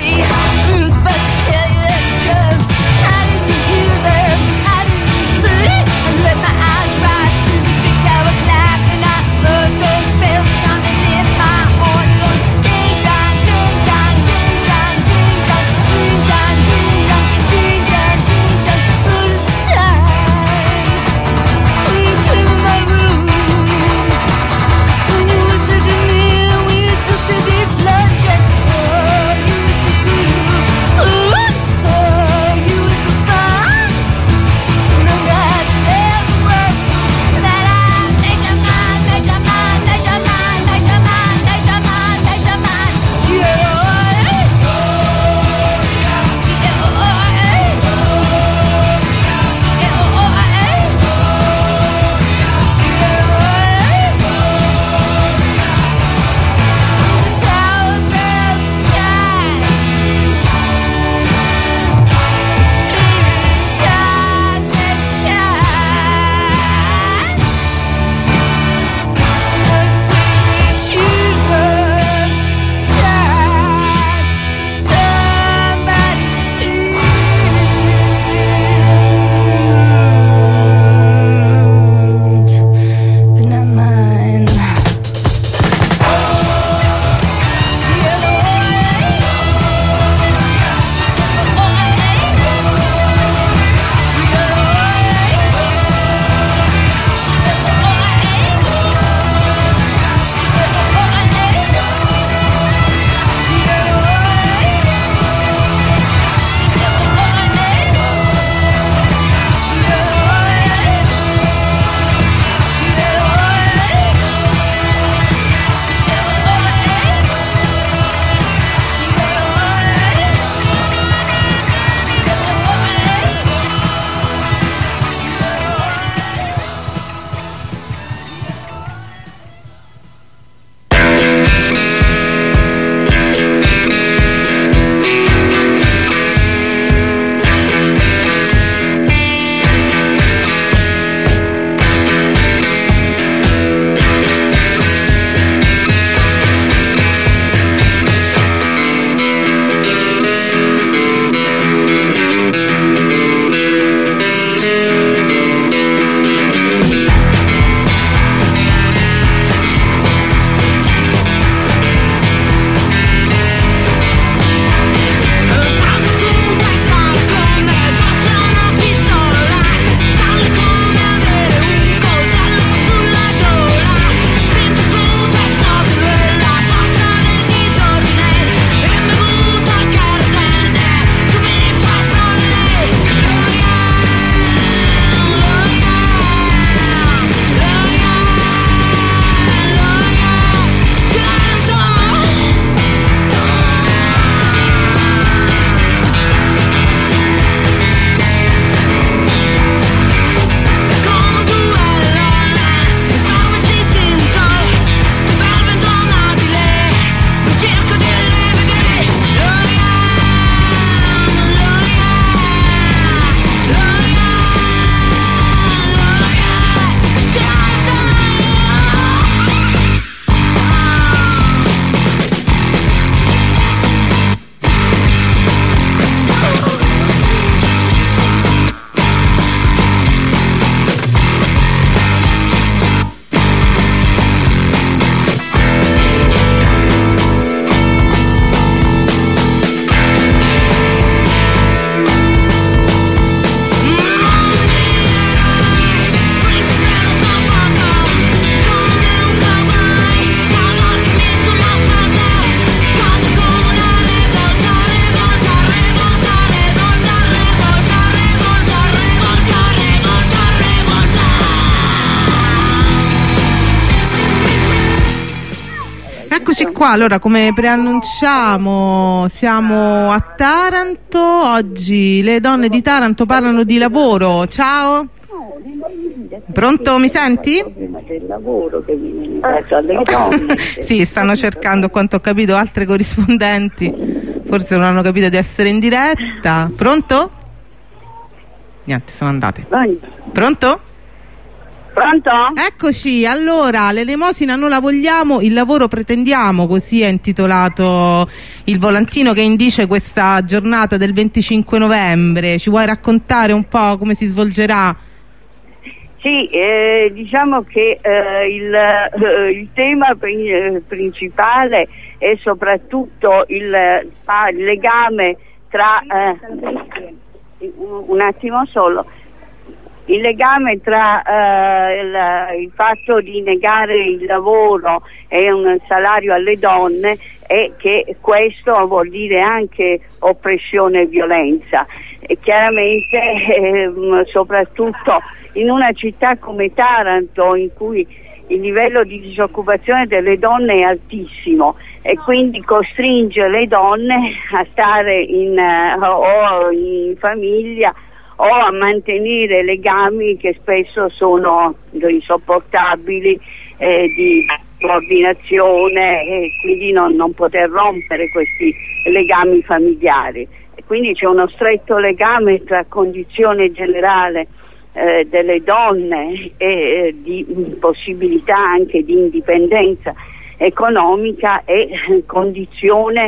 Eccoci qua, allora come preannunciamo siamo a Taranto, oggi le donne di Taranto parlano di lavoro. Ciao? Pronto, mi senti? Del lavoro che viene in mezzo alle donne. Sì, stanno cercando, a quanto ho capito, altre corrispondenti, forse non hanno capito di essere in diretta. Pronto? Niente, sono andate. Pronto? Pronto? Eccoci, allora, l'elemosina non la vogliamo, il lavoro pretendiamo, così è intitolato il volantino che indice questa giornata del 25 novembre. Ci vuoi raccontare un po' come si svolgerà? Sì, diciamo che il tema principale è soprattutto il legame tra un attimo solo. Il legame tra il fatto di negare il lavoro e un salario alle donne è che questo vuol dire anche oppressione e violenza. E chiaramente soprattutto in una città come Taranto, in cui il livello di disoccupazione delle donne è altissimo e quindi costringe le donne a stare o in famiglia o a mantenere legami che spesso sono insopportabili, di coordinazione, e quindi non poter rompere questi legami familiari. E quindi c'è uno stretto legame tra condizione generale delle donne e di possibilità anche di indipendenza economica e condizione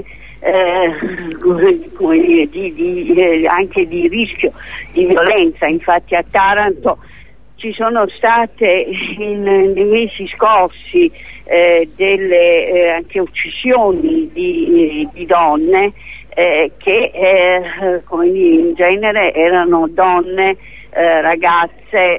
anche di rischio di violenza. Infatti a Taranto ci sono state nei mesi scorsi delle anche uccisioni di donne che come dire, in genere erano donne, ragazze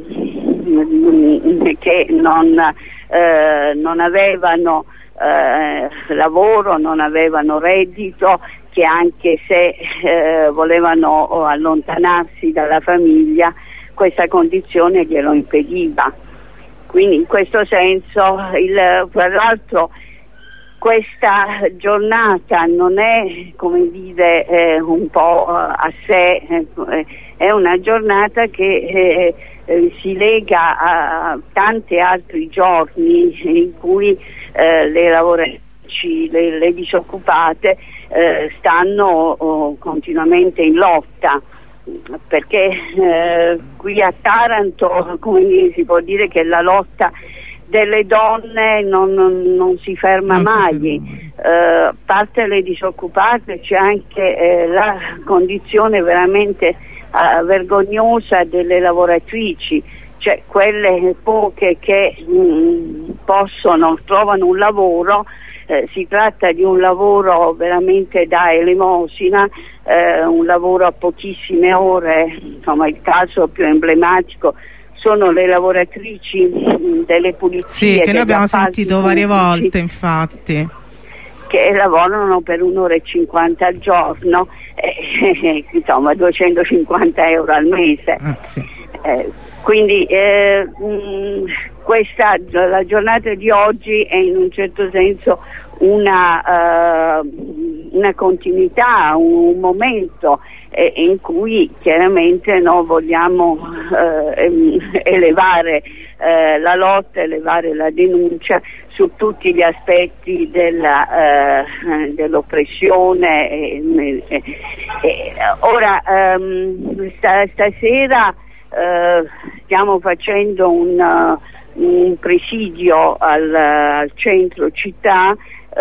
che non avevano lavoro, non avevano reddito, che anche se volevano allontanarsi dalla famiglia questa condizione glielo impediva. Quindi in questo senso tra l'altro questa giornata non è, come dire, un po' a sé, è una giornata che si lega a tanti altri giorni in cui le lavoratrici, le disoccupate stanno continuamente in lotta, perché qui a Taranto, come dire, si può dire che la lotta delle donne non si ferma mai. A parte le disoccupate c'è anche la condizione veramente vergognosa delle lavoratrici, cioè quelle poche che trovano un lavoro. Si tratta di un lavoro veramente da elemosina, un lavoro a pochissime ore. Insomma, il caso più emblematico sono le lavoratrici delle pulizie. Sì, che noi abbiamo sentito varie volte, infatti, che lavorano per 1 ora e 50 al giorno, insomma 250 euro al mese. Sì. Quindi la giornata di oggi è in un certo senso una continuità, un momento in cui chiaramente noi vogliamo elevare la lotta, elevare la denuncia su tutti gli aspetti dell'oppressione. Ora stasera stiamo facendo un presidio al centro città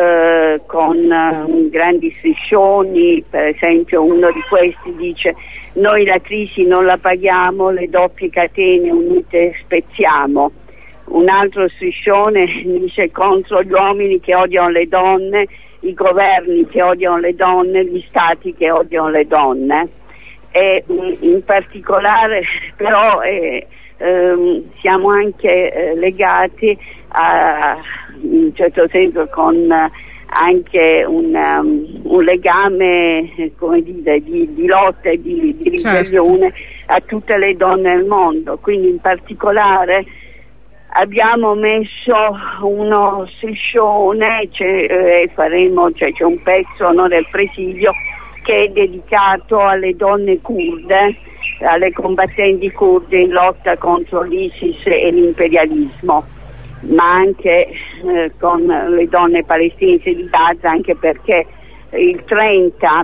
con grandi striscioni. Per esempio uno di questi dice: noi la crisi non la paghiamo, le doppie catene unite spezziamo. Un altro striscione dice: contro gli uomini che odiano le donne, i governi che odiano le donne, gli stati che odiano le donne. E in particolare però siamo anche legati in un certo senso con anche un legame, come dire, di lotta e di ribellione a tutte le donne del mondo. Quindi in particolare abbiamo messo uno striscione, c'è un pezzo, no, del presidio che è dedicato alle donne kurde, alle combattenti kurde in lotta contro l'ISIS e l'imperialismo, ma anche con le donne palestinesi di Gaza, anche perché il 30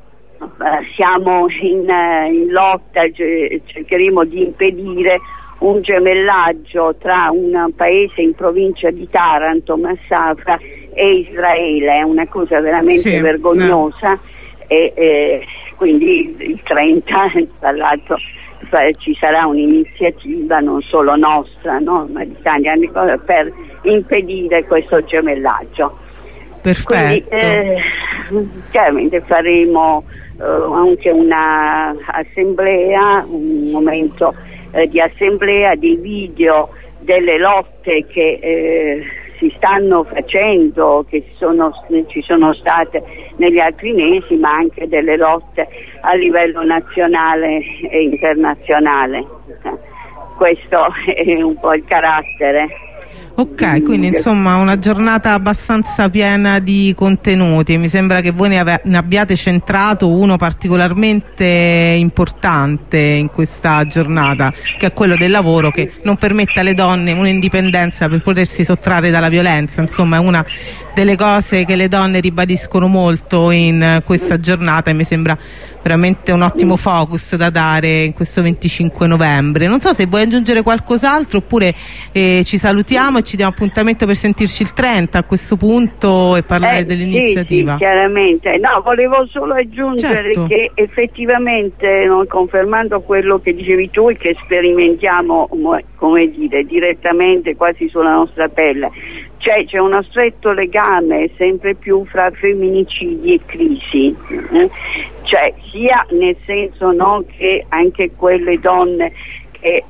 siamo in lotta, cercheremo di impedire un gemellaggio tra un paese in provincia di Taranto, Massafra, e Israele. È una cosa veramente vergognosa. E quindi il 30 tra l'altro ci sarà un'iniziativa non solo nostra, no, ma di tanti anni per impedire questo gemellaggio. Perfetto. Quindi, chiaramente faremo anche una assemblea, un momento di assemblea, di video delle lotte che si stanno facendo, che ci sono state negli altri mesi, ma anche delle lotte a livello nazionale e internazionale. Questo è un po' il carattere. Ok, quindi insomma una giornata abbastanza piena di contenuti. Mi sembra che voi ne abbiate centrato uno particolarmente importante in questa giornata, che è quello del lavoro, che non permette alle donne un'indipendenza per potersi sottrarre dalla violenza. Insomma è una delle cose che le donne ribadiscono molto in questa giornata e mi sembra veramente un ottimo focus da dare in questo 25 novembre. Non so se vuoi aggiungere qualcos'altro oppure ci salutiamo e ci diamo appuntamento per sentirci il 30 a questo punto e parlare dell'iniziativa. Sì, chiaramente. No, volevo solo aggiungere che effettivamente, confermando quello che dicevi tu e che sperimentiamo, come dire, direttamente quasi sulla nostra pelle, c'è uno stretto legame sempre più fra femminicidi e crisi, cioè sia nel senso, no, che anche quelle donne che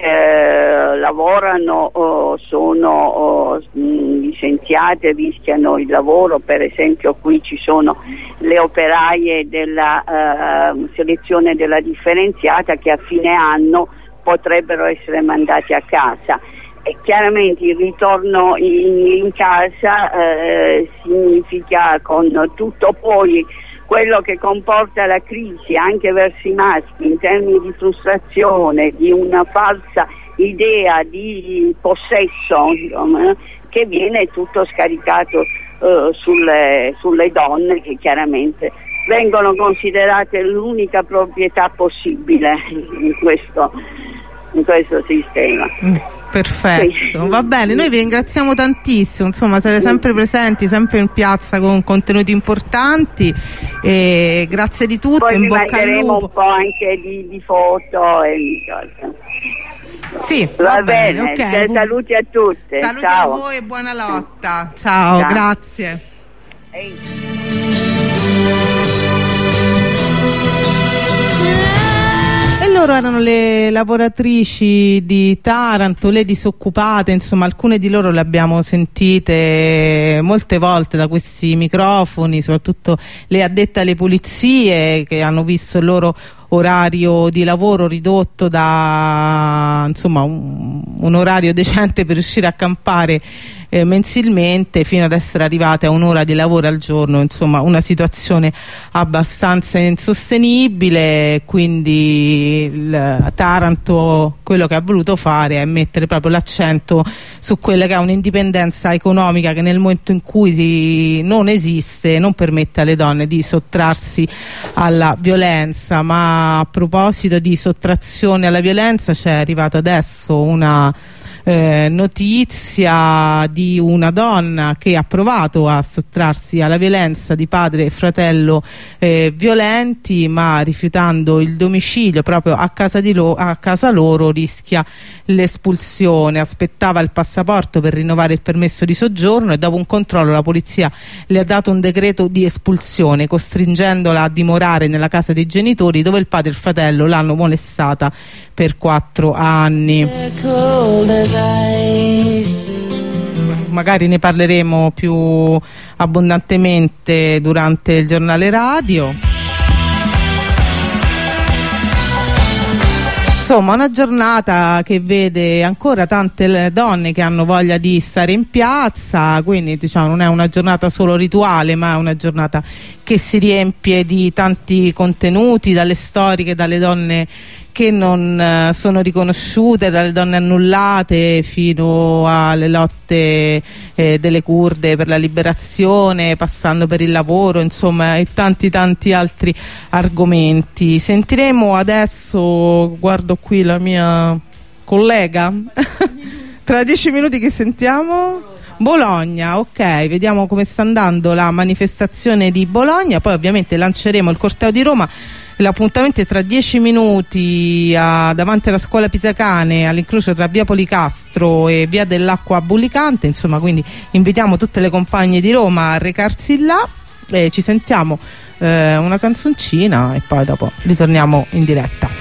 lavorano sono licenziate, rischiano il lavoro. Per esempio qui ci sono le operaie della selezione della differenziata che a fine anno potrebbero essere mandate a casa. E chiaramente il ritorno in casa significa, con tutto poi quello che comporta la crisi anche verso i maschi in termini di frustrazione, di una falsa idea di possesso, insomma, che viene tutto scaricato sulle donne, che chiaramente vengono considerate l'unica proprietà possibile in questo sistema. Perfetto, va bene, noi vi ringraziamo tantissimo, insomma sarete sempre presenti, sempre in piazza con contenuti importanti e grazie di tutto. Poi in vi bocca al lupo. un po' anche di foto e sì, va bene, okay. Saluti a tutte. Saluti ciao. a voi e buona lotta. Ciao. Grazie. E loro erano le lavoratrici di Taranto, le disoccupate, insomma alcune di loro le abbiamo sentite molte volte da questi microfoni, soprattutto le addette alle pulizie che hanno visto il loro orario di lavoro ridotto da insomma un orario decente per riuscire a campare mensilmente, fino ad essere arrivate a un'ora di lavoro al giorno, insomma una situazione abbastanza insostenibile. Quindi Taranto quello che ha voluto fare è mettere proprio l'accento su quella che è un'indipendenza economica che nel momento in cui non esiste non permette alle donne di sottrarsi alla violenza. Ma a proposito di sottrazione alla violenza, c'è arrivata adesso una notizia di una donna che ha provato a sottrarsi alla violenza di padre e fratello violenti, ma rifiutando il domicilio proprio a casa loro rischia l'espulsione. Aspettava il passaporto per rinnovare il permesso di soggiorno e dopo un controllo la polizia le ha dato un decreto di espulsione, costringendola a dimorare nella casa dei genitori, dove il padre e il fratello l'hanno molestata per 4 anni. Magari ne parleremo più abbondantemente durante il giornale radio. Insomma, una giornata che vede ancora tante donne che hanno voglia di stare in piazza, quindi diciamo non è una giornata solo rituale, ma è una giornata che si riempie di tanti contenuti, dalle storiche, dalle donne che non sono riconosciute, dalle donne annullate fino alle lotte delle curde per la liberazione, passando per il lavoro, insomma, e tanti altri argomenti. Sentiremo adesso, guardo qui la mia collega, tra 10 minuti che sentiamo? Bologna, ok, vediamo come sta andando la manifestazione di Bologna, poi ovviamente lanceremo il corteo di Roma. L'appuntamento è tra 10 minuti davanti alla scuola Pisacane, all'incrocio tra via Policastro e via dell'Acqua Bullicante, insomma, quindi invitiamo tutte le compagne di Roma a recarsi là e ci sentiamo una canzoncina e poi dopo ritorniamo in diretta.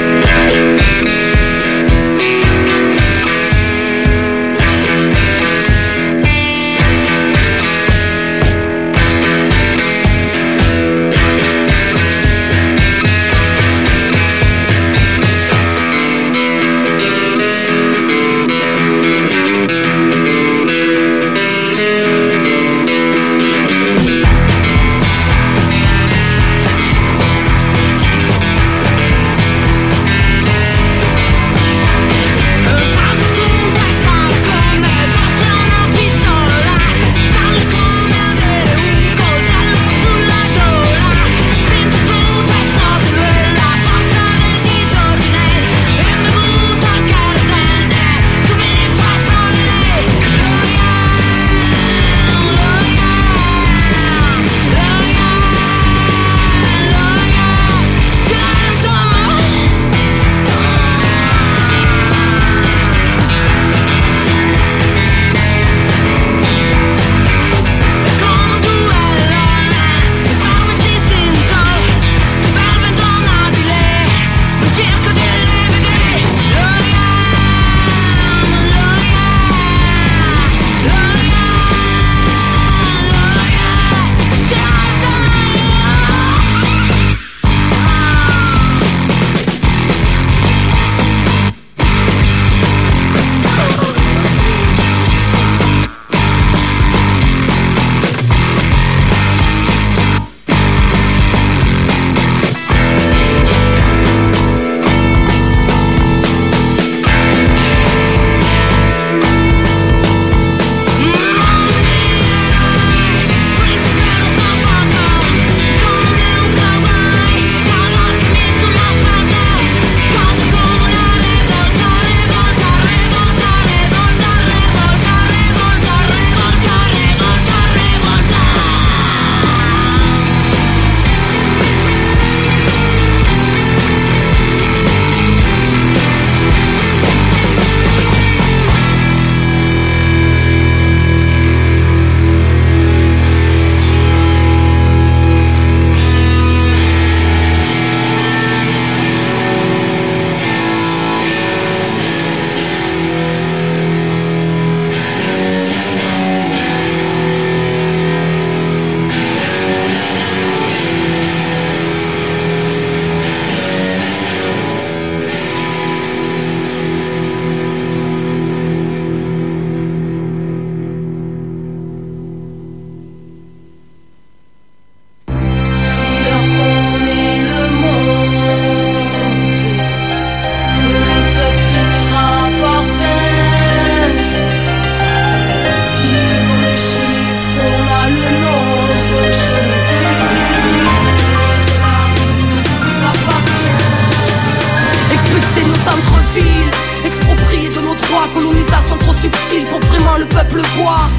colonisation trop subtile pour que vraiment le peuple voit.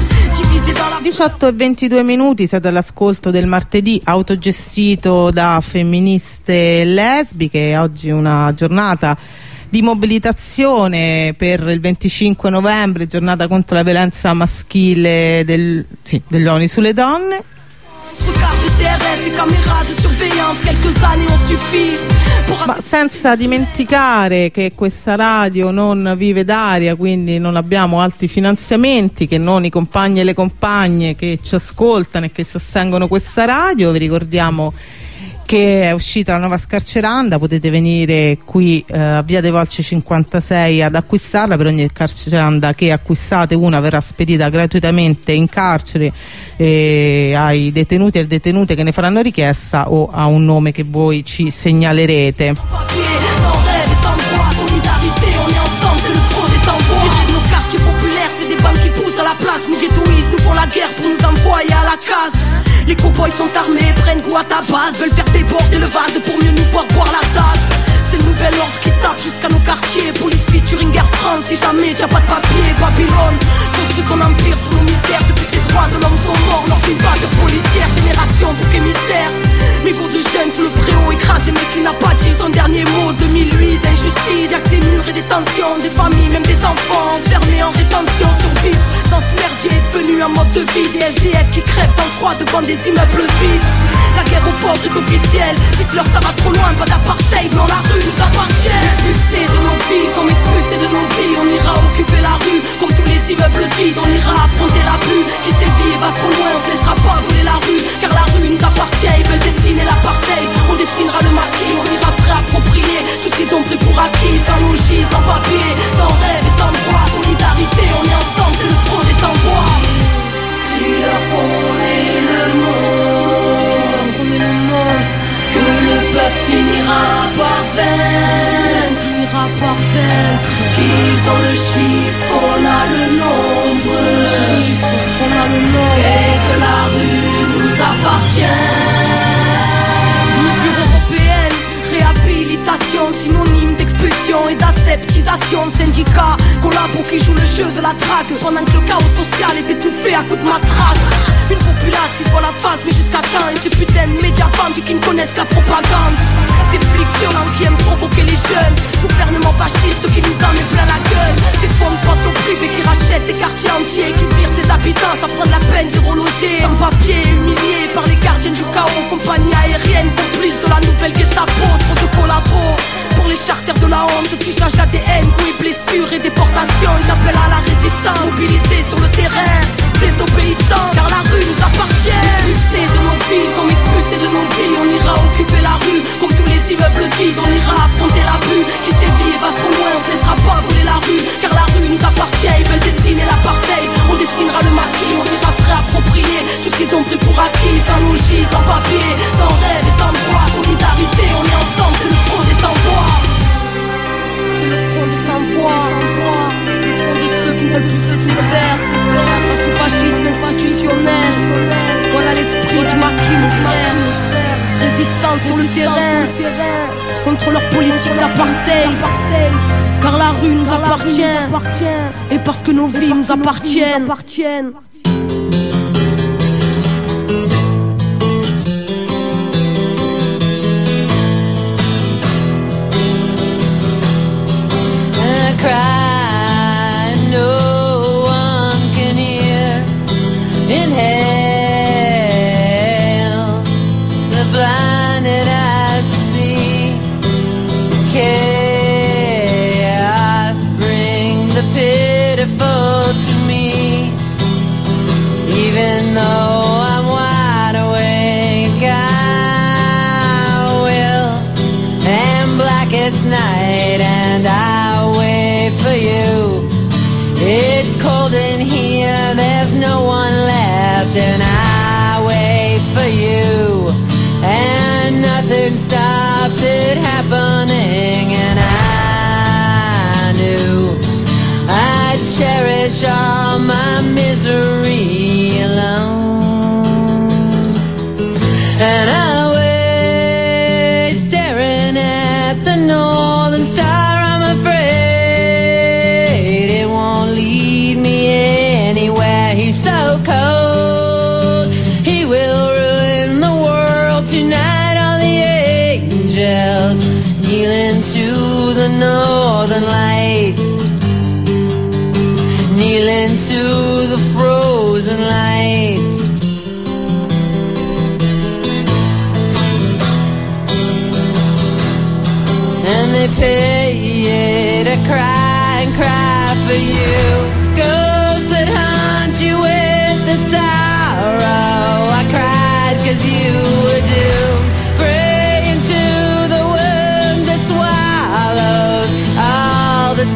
18:22, siete all'ascolto del martedì autogestito da femministe lesbiche. Oggi una giornata di mobilitazione per il 25 novembre, giornata contro la violenza maschile degli uomini sulle donne. Ma senza dimenticare che questa radio non vive d'aria, quindi non abbiamo altri finanziamenti che non i compagni e le compagne che ci ascoltano e che sostengono questa radio. Vi ricordiamo che è uscita la nuova scarceranda. Potete venire qui a Via dei Volsci 56 ad acquistarla. Per ogni scarceranda che acquistate una verrà spedita gratuitamente in carcere ai detenuti e detenute che ne faranno richiesta o a un nome che voi ci segnalerete. Les cow-boys sont armés, prennent goût à ta base, veulent faire déborder le vase pour mieux nous voir boire la tasse. C'est le nouvel ordre qui tape jusqu'à nos quartiers. Police featuring Air France, si jamais t'as pas de papier. Babylone construit son empire sur nos misères. Depuis que les droits de l'homme sont morts lors d'une bavure policière. Génération bouc émissaire, mégots de jeunes sous le préau écrasé, mais qui n'a pas dit son dernier mot. 2008, injustice, y'a que des murs et des tensions, des familles, même des enfants enfermés en rétention. Survivre dans ce merdier est devenu un mode de vie. Des SDF qui crèvent dans le froid devant des immeubles vides. La guerre aux pauvres est officielle. Dites-leur ça va trop loin, pas d'apartheid, non la rue nous appartient. Expulsés de nos vies, comme expulsés de nos vies. On ira occuper la rue, comme tous les immeubles vides. On ira affronter l'abus qui sévit et va trop loin. On se laissera pas voler la rue, car la rue nous appartient. Ils veulent dessiner l'apartheid, on dessinera le maquis. On ira se réapproprier tout ce qu'ils ont pris pour acquis. Sans logis, sans papier, sans rêve et sans droit. Solidarité, on est ensemble, c'est le front des sans-voix. Dis-leur qu'on est le monde, qu'on est le monde, que le peuple finira par vaincre, qu'ils ont le chiffre, qu'on a le nombre, et que la rue nous appartient. Mesure européenne, réhabilitation, synonyme d'expulsion et d'aseptisation. Syndicats, collabos qui jouent le jeu de la drague, pendant que le chaos social est étouffé à coups de matraque. Une populace qui se voit la face, mais jusqu'à quand? Et ces putains de médias vendus qui ne connaissent que la propagande. Des flics violents qui aiment provoquer les jeunes. Gouvernement fasciste qui nous en met plein la gueule. Des fonds de pension privés qui rachètent des quartiers entiers, qui virent ses habitants sans prendre la peine de reloger. Sans papier, humiliés par les gardiens du chaos. Compagnie aérienne, complice de la nouvelle Gestapo. Trop de collabos pour les charters de la honte. Fichage ADN, coups et blessures et déportation. J'appelle à la résistance, mobilisés sur le terrain, désobéissants, car la rue nous appartient. Expulsés de nos vies, comme expulsés de nos vies. On ira occuper la rue, comme tous les immeubles vides. On ira affronter l'abus qui sévit et va trop loin. On se laissera pas voler la rue, car la rue nous appartient. Ils veulent dessiner l'apartheid, on dessinera le maquis. On ira se réapproprier tout ce qu'ils ont pris pour acquis. Sans logis, sans papier, sans rêve et sans droit. Solidarité, on est ensemble, c'est le front des sans-voix. C'est le front des sans-voix, le front de ceux qui ne veulent plus se laisser faire face au fascisme institutionnel. Voilà l'esprit du maquis, mon frère. Résistance sur le terrain contre leur politique d'apartheid, car la rue nous appartient et parce que nos vies nous appartiennent. Cry, no one can hear. In hell, the blinded eyes to see chaos bring the pitiful to me. Even though I'm wide awake, I will, am blackest night, and I'll wait for you. It's cold in here, there's no one left, and I wait for you, and nothing stops it happening, and I knew I'd cherish all my misery alone, and I wait staring at the northern star. I'm afraid it won't lead me anywhere. He's so cold, he will ruin the world tonight. All the angels kneeling to the northern lights, kneeling to the frozen lights. And they pay you to cry and cry for you. Ghosts that haunt you with the sorrow. I cried 'cause you were doomed. Pray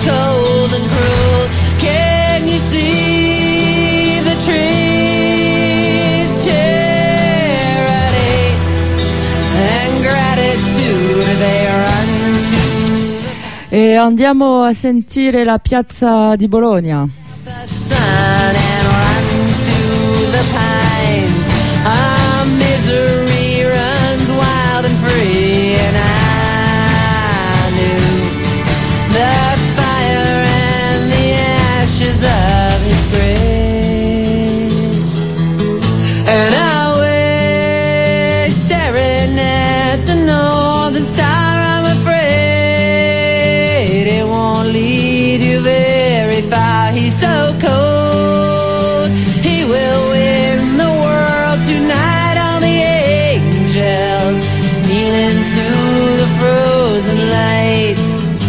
cold and cruel. Can you see the trees? Charity and gratitude they run to. E andiamo a sentire la piazza di Bologna. The sun and run to the pines. Our misery runs wild and free, and I knew the fire and the ashes of his grace. And I wait staring at the northern star. I'm afraid it won't lead you very far. He's so cold, he will win the world tonight. All the angels kneeling to the frozen lights.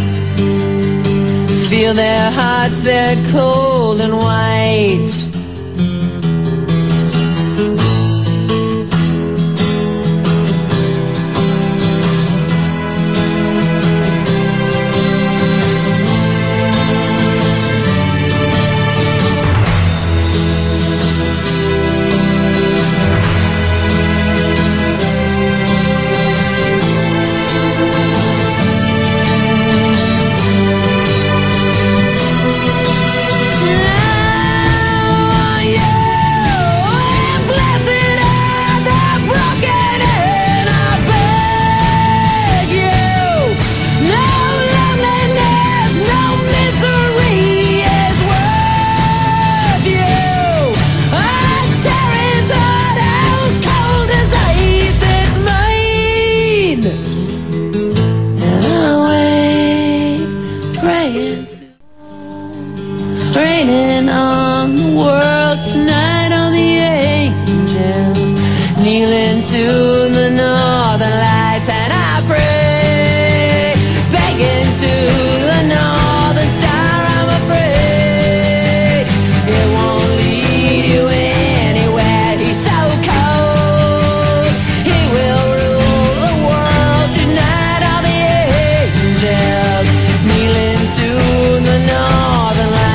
Feel their hearts, they're cold and white. Raining on the world tonight, on the angels kneeling to the northern lights. And I pray, begging to the northern star. I'm afraid it won't lead you anywhere. He's so cold, he will rule the world tonight. All the angels kneeling to the northern lights.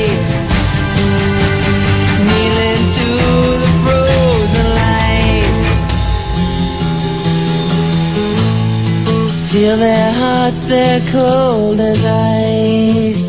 Feel their hearts, they're cold as ice.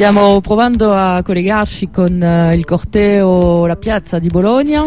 Stiamo provando a collegarci con il corteo La Piazza di Bologna.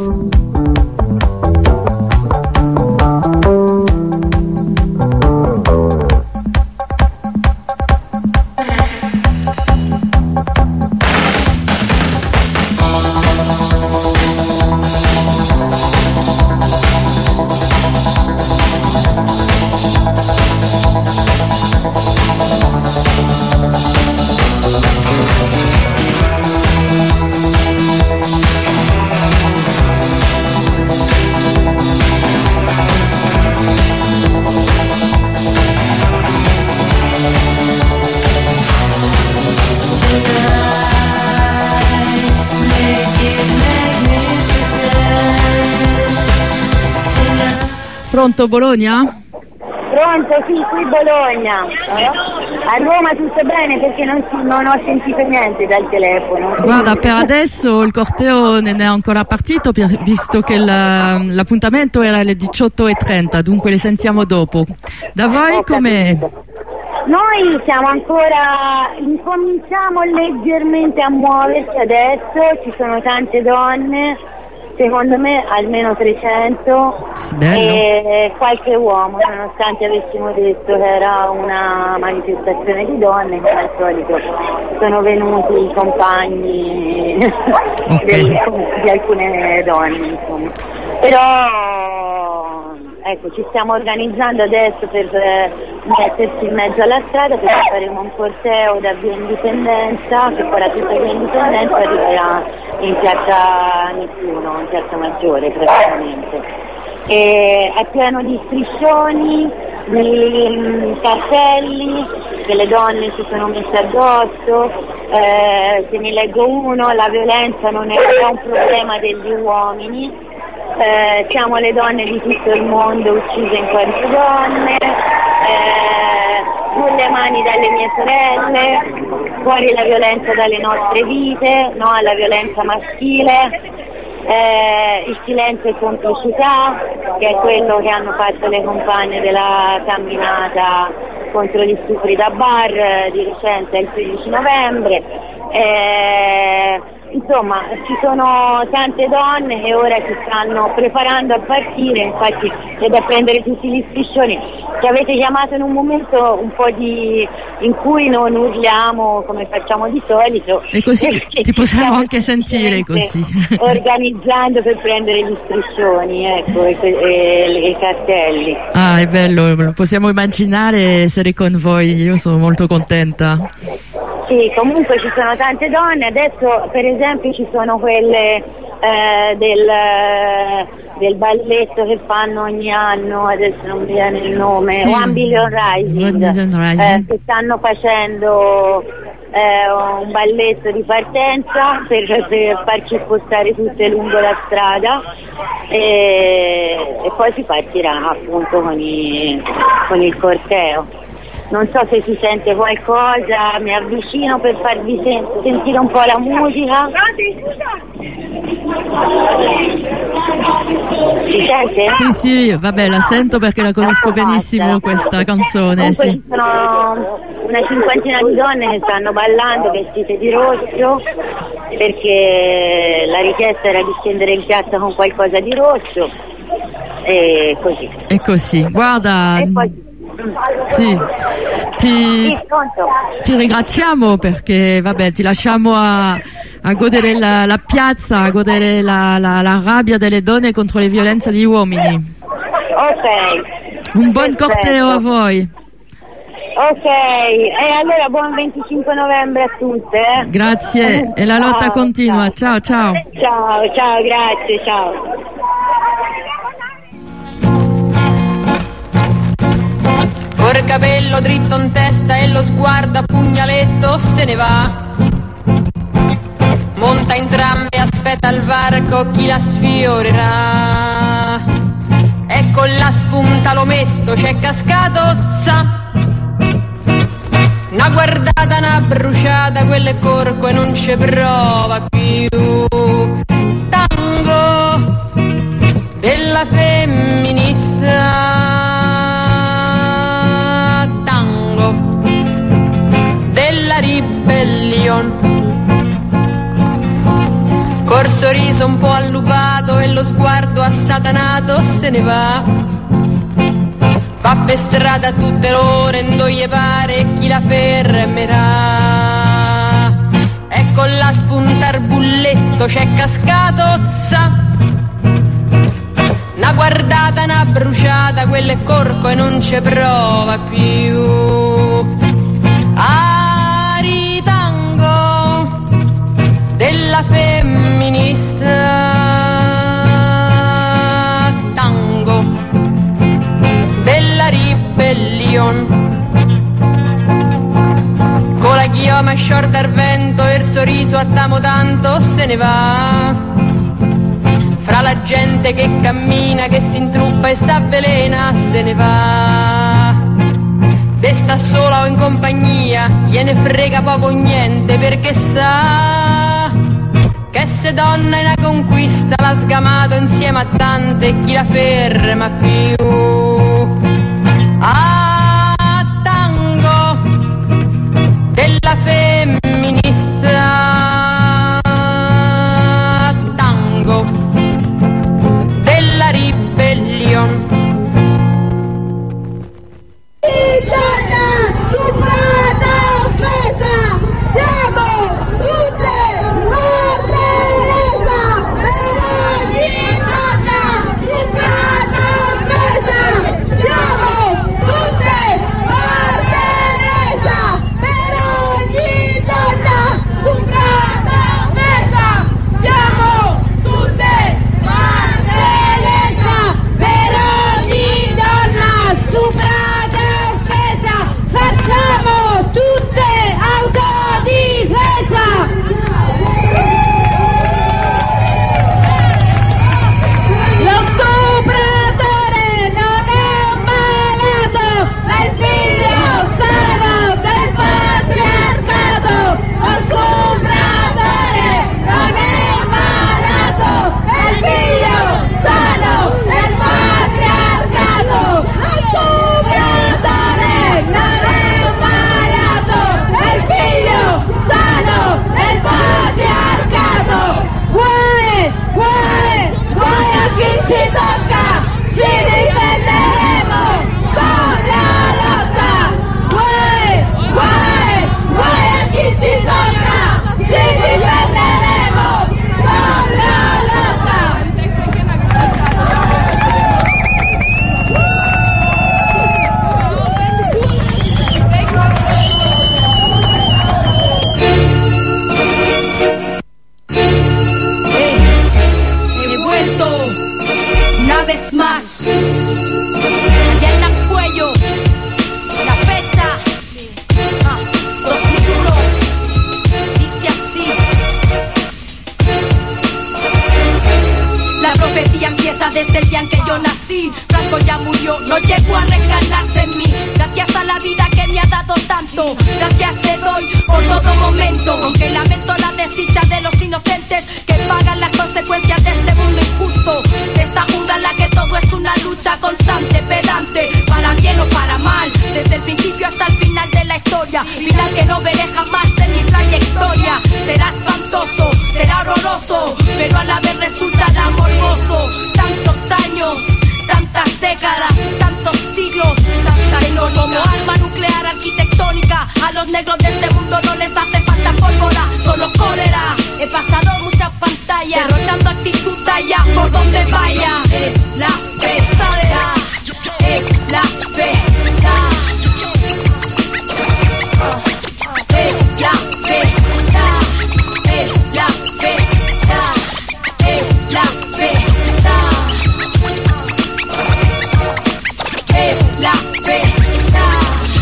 Pronto Bologna? Pronto, sì, qui Bologna. A Roma tutto bene perché non ho sentito niente dal telefono. Guarda, per adesso il corteo non è ancora partito visto che l'appuntamento era alle 18:30, dunque le sentiamo dopo. Da voi com'è? Noi siamo ancora, incominciamo leggermente a muoverci adesso, ci sono tante donne, secondo me almeno 300 e qualche uomo, nonostante avessimo detto che era una manifestazione di donne, come al solito sono venuti i compagni di alcune donne, insomma. Però ecco, ci stiamo organizzando adesso per metterci in mezzo alla strada, perché faremo un corteo da Via Indipendenza, che farà tutta Via Indipendenza e arriverà in piazza Nessuno, in piazza Maggiore praticamente. E è pieno di striscioni, di cartelli che le donne si sono messe addosso. Se ne leggo uno: la violenza non è un problema degli uomini. Siamo le donne di tutto il mondo uccise in quanto donne, giù le mani dalle mie sorelle, fuori la violenza dalle nostre vite, no alla violenza maschile, il silenzio e complicità, che è quello che hanno fatto le compagne della camminata contro gli stupri da bar di recente il 15 novembre. Insomma, ci sono tante donne che ora si stanno preparando a partire, infatti c'è da prendere tutti gli striscioni. Ci avete chiamato in un momento un po' in cui non urliamo come facciamo di solito. E così ti possiamo anche sentire così. Organizzando per prendere gli striscioni, ecco, e i cartelli. Ah, è bello, lo possiamo immaginare essere con voi, io sono molto contenta. Sì, comunque ci sono tante donne, adesso per esempio ci sono quelle del balletto che fanno ogni anno, adesso non mi viene il nome, sì. One Billion Rising, che stanno facendo un balletto di partenza per farci spostare tutte lungo la strada e poi si partirà appunto con il corteo. Non so se si sente qualcosa, mi avvicino per farvi sentire un po' la musica. Si sente? Sì, vabbè, la sento perché la conosco benissimo questa canzone. Comunque sì. Ci sono una cinquantina di donne che stanno ballando vestite di rosso, perché la richiesta era di scendere in piazza con qualcosa di rosso e così. E così, guarda. E poi, sì, ti ringraziamo perché vabbè, ti lasciamo a godere la piazza, a godere la rabbia delle donne contro le violenze degli uomini. Ok. Un buon corteo a voi. Ok, e allora buon 25 novembre a tutte. Grazie, e la lotta continua. Ciao. Ciao, grazie, ciao. Col capello dritto in testa e lo sguardo a pugnaletto se ne va. Monta in tram e aspetta al varco chi la sfiorerà. E con la spunta l'ometto c'è cascato, za. Una guardata, una bruciata, quello è corco e non ci prova più. Tango della femminista. Ribellista. sorriso un po' allupato e lo sguardo assatanato se ne va. Va per strada a tutte l'ore, non gli pare chi la fermerà. E con la spuntar bulletto c'è cascato, za. Una guardata, una bruciata, quello è corco e non ci prova più. Aritango della femminista, tango della ribellion, con la chioma sciorda al vento e il sorriso attamo tanto se ne va. Fra la gente che cammina, che si intruppa e s'avvelena se ne va. Sta sola o in compagnia, gliene frega poco o niente, perché sa che se donna è una conquista l'ha sgamato insieme a tante e chi la ferma più. Ah, tango della femminista, tango della ribellion. Desde el día en que yo nací, Franco ya murió, no llegó a reencarnarse en mí. Gracias a la vida que me ha dado tanto, gracias te doy por todo momento. Aunque lamento la desdicha de los inocentes que pagan las consecuencias de este mundo injusto, de esta jungla en la que todo es una lucha constante, pedante, para bien o para mal, desde el principio hasta el final de la historia, final que no veré jamás en mi trayectoria. Será espantoso, será horroroso, pero a la vez resultará morboso. Tantos años, tantas décadas, tantos siglos, pero como arma nuclear arquitectónica, a los negros de este mundo no les hace falta pólvora, solo cólera. He pasado muchas pantallas, derrochando actitud allá por donde vaya. Es la pesadera, es la pesadera, es la pesadera, es la pesadera, es la pesadera, es la pesadera,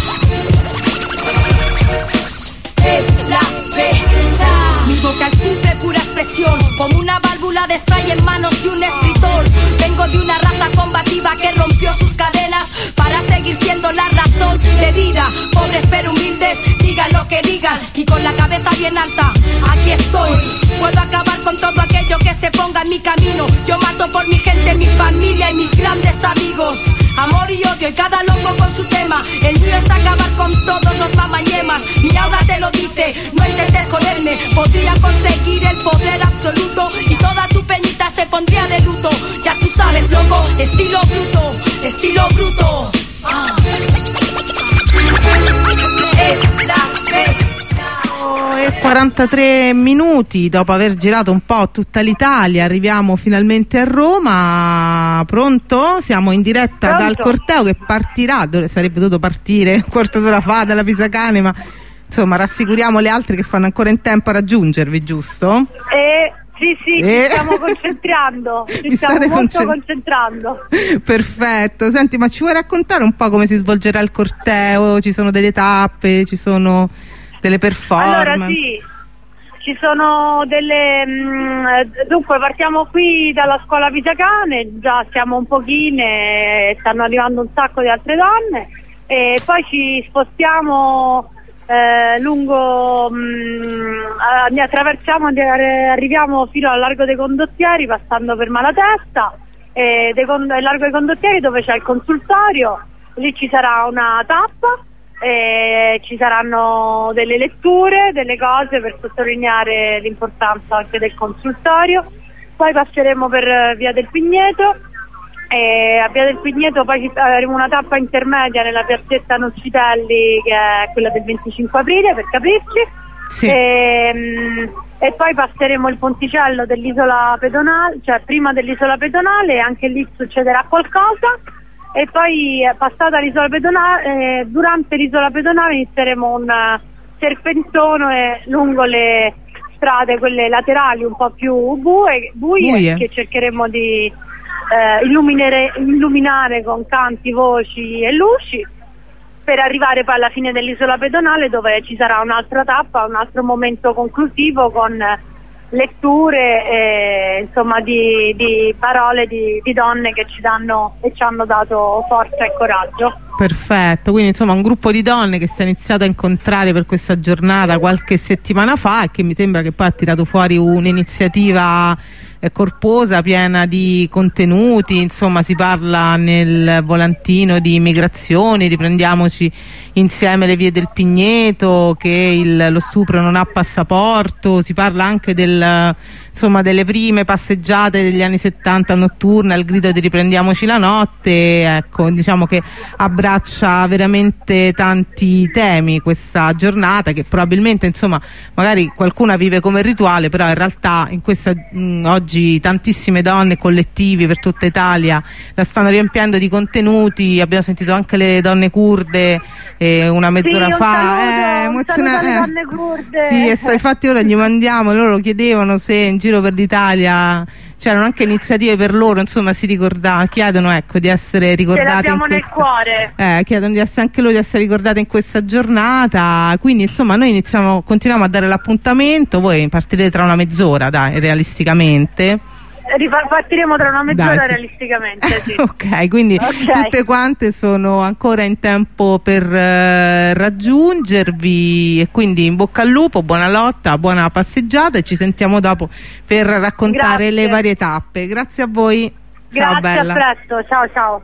es la pesadera. Mi boca escupe pura expresión, como una válvula de spray en manos de un escritor. Vengo de una raza combativa que rompió sus cadenas para seguir siendo la razón de vida. Pobres pero humildes, digan lo que digan, y con la cabeza bien alta, aquí estoy. Puedo acabar con todo aquello que se ponga en mi camino. Yo mato por mi gente, mi familia y mis grandes amigos. Amor y odio y cada loco mismo con su tema. El mío es acabar con todos los mamañemas. Mi aura te lo dice, no intentes joderme. Podría conseguir el poder absoluto y toda tu peñita se pondría de luto. Ya tú sabes, loco, estilo bruto, estilo bruto. Es la fe. E 43 minuti dopo aver girato un po' tutta l'Italia, arriviamo finalmente a Roma. Pronto? Siamo in diretta dal corteo che partirà, sarebbe dovuto partire un quarto d'ora fa dalla Pisacane, ma insomma rassicuriamo le altre che fanno ancora in tempo a raggiungervi, giusto? Sì, ci stiamo concentrando, ci stiamo molto concentrando. Perfetto, senti, ma ci vuoi raccontare un po' come si svolgerà il corteo? Ci sono delle tappe, ci sono delle performance? Allora sì, ci sono delle dunque partiamo qui dalla scuola Pisacane, già siamo un pochine, stanno arrivando un sacco di altre donne, e poi ci spostiamo lungo attraversiamo, arriviamo fino al largo dei Condottieri passando per Malatesta, il largo dei Condottieri dove c'è il consultorio, lì ci sarà una tappa. Ci saranno delle letture, delle cose per sottolineare l'importanza anche del consultorio. Poi passeremo per Via del Pigneto e a Via del Pigneto poi avremo una tappa intermedia nella piazzetta Nocitelli, che è quella del 25 aprile per capirci. Sì. E poi passeremo il ponticello dell'isola pedonale, cioè prima dell'isola pedonale, e anche lì succederà qualcosa. E poi passata l'isola pedonale, durante l'isola pedonale inizieremo un serpentone lungo le strade, quelle laterali un po' più buie. Che cercheremo di illuminare con canti, voci e luci, per arrivare poi alla fine dell'isola pedonale, dove ci sarà un'altra tappa, un altro momento conclusivo con letture insomma di parole di donne che ci danno e ci hanno dato forza e coraggio. Perfetto, quindi insomma un gruppo di donne che si è iniziato a incontrare per questa giornata qualche settimana fa e che mi sembra che poi ha tirato fuori un'iniziativa corposa, piena di contenuti. Insomma, si parla nel volantino di immigrazione, riprendiamoci insieme le vie del Pigneto, che lo stupro non ha passaporto, si parla anche insomma, delle prime passeggiate degli anni 70 notturne al grido di riprendiamoci la notte. Ecco, diciamo che abbraccia veramente tanti temi questa giornata, che probabilmente insomma magari qualcuna vive come rituale, però in realtà in questa oggi tantissime donne, collettivi per tutta Italia la stanno riempiendo di contenuti. Abbiamo sentito anche le donne curde una mezz'ora fa, donne kurde. Sì, infatti ora gli mandiamo, loro chiedevano se in giro per l'Italia c'erano anche iniziative per loro, insomma si ricordavano, chiedono ecco di essere ricordate nel cuore. Chiedono di essere anche loro, di essere ricordate in questa giornata. Quindi insomma noi continuiamo a dare l'appuntamento, voi partirete tra una mezz'ora, dai, realisticamente. Partiremo tra una mezz'ora, dai, sì. Realisticamente sì. Ok, quindi tutte quante sono ancora in tempo per raggiungervi, e quindi in bocca al lupo, buona lotta, buona passeggiata, e ci sentiamo dopo per raccontare le varie tappe. Grazie a voi. Ciao, bella. A presto, ciao.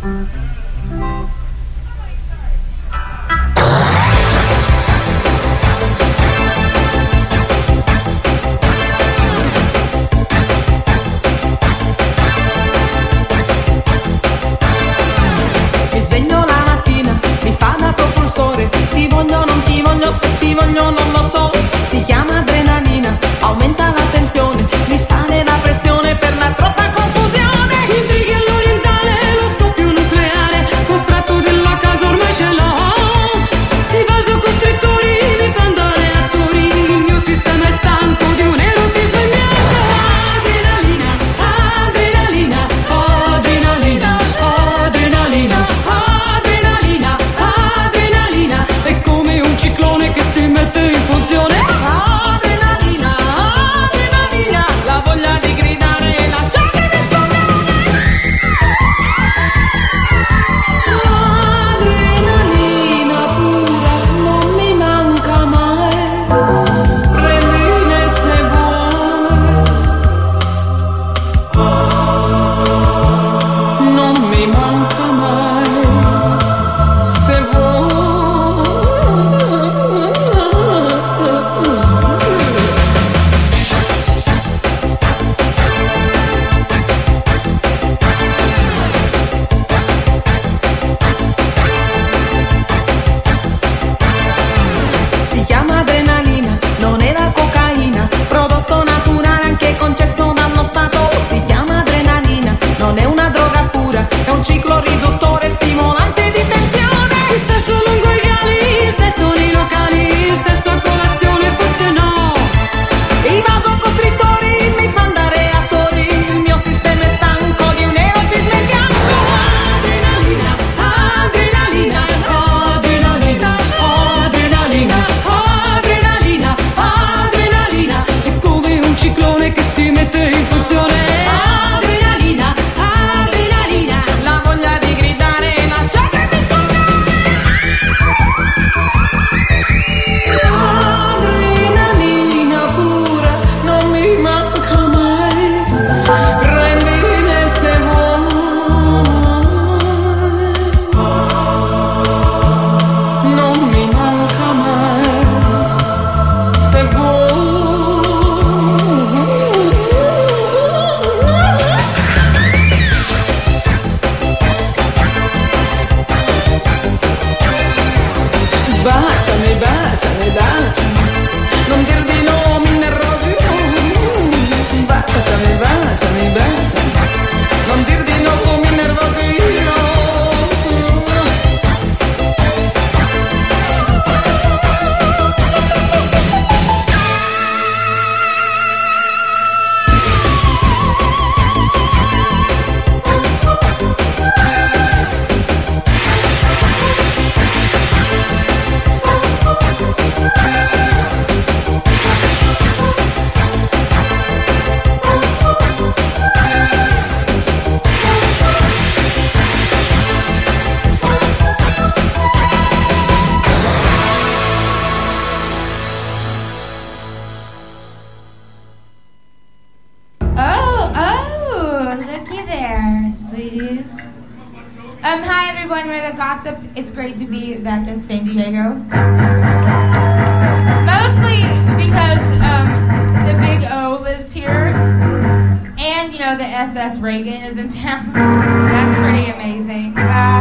Mi sveglio la mattina, mi fa da propulsore. Ti voglio, non ti voglio, se ti voglio non lo so. Si chiama adrenalina, aumenta la tensione, mi sale la pressione per la troppa confusione. Intrighi all'orientale, lo scoppio nucleare, lo strato della casa ormai ce l'ho. I vasocostrittori mi fanno da reattori, il mio sistema è stanco di un erotismo ignoto. Adrenalina, adrenalina, adrenalina, adrenalina, adrenalina, adrenalina, è come un ciclone che si mette in funzione. Adrenalina, adrenalina, la voglia di gridare e lasciarmi rispondere. Adrenalina pura, non mi manca mai. Prendine se vuoi, non mi manca mai. Se vuoi. Si chiama adrenalina, non è la cocaina, prodotto naturale anche concesso dallo Stato. Si chiama adrenalina, non è una droga pura, è un ciclo riduttore stimolante di tensione. Il sesso lungo i gali, il sesso nei locali, il sesso a colazione forse no. I vasocostrittori mi fanno da reattori, il mio sistema è stanco di un erotismo in bianco. Adrenalina, adrenalina, adrenalina, adrenalina, adrenalina, adrenalina, è come un ciclone che si mette in funzione. Adrenalina, adrenalina, la voglia di gridare e lasciarmi rispondere. Adrenalina pura, non mi manca mai. Prendine se vuoi, non mi manca mai. Se vuoi. Baciami, baciami, baciami, non dir di no, mi nervosirò. Baciami, baciami, baciami, non dir di no, mi nervosirò. Oh, looky there, sweeties. Hi everyone, we're the Gossip. It's great to be back in San Diego. Mostly because the Big O lives here, and you know the SS Reagan is in town. That's pretty amazing.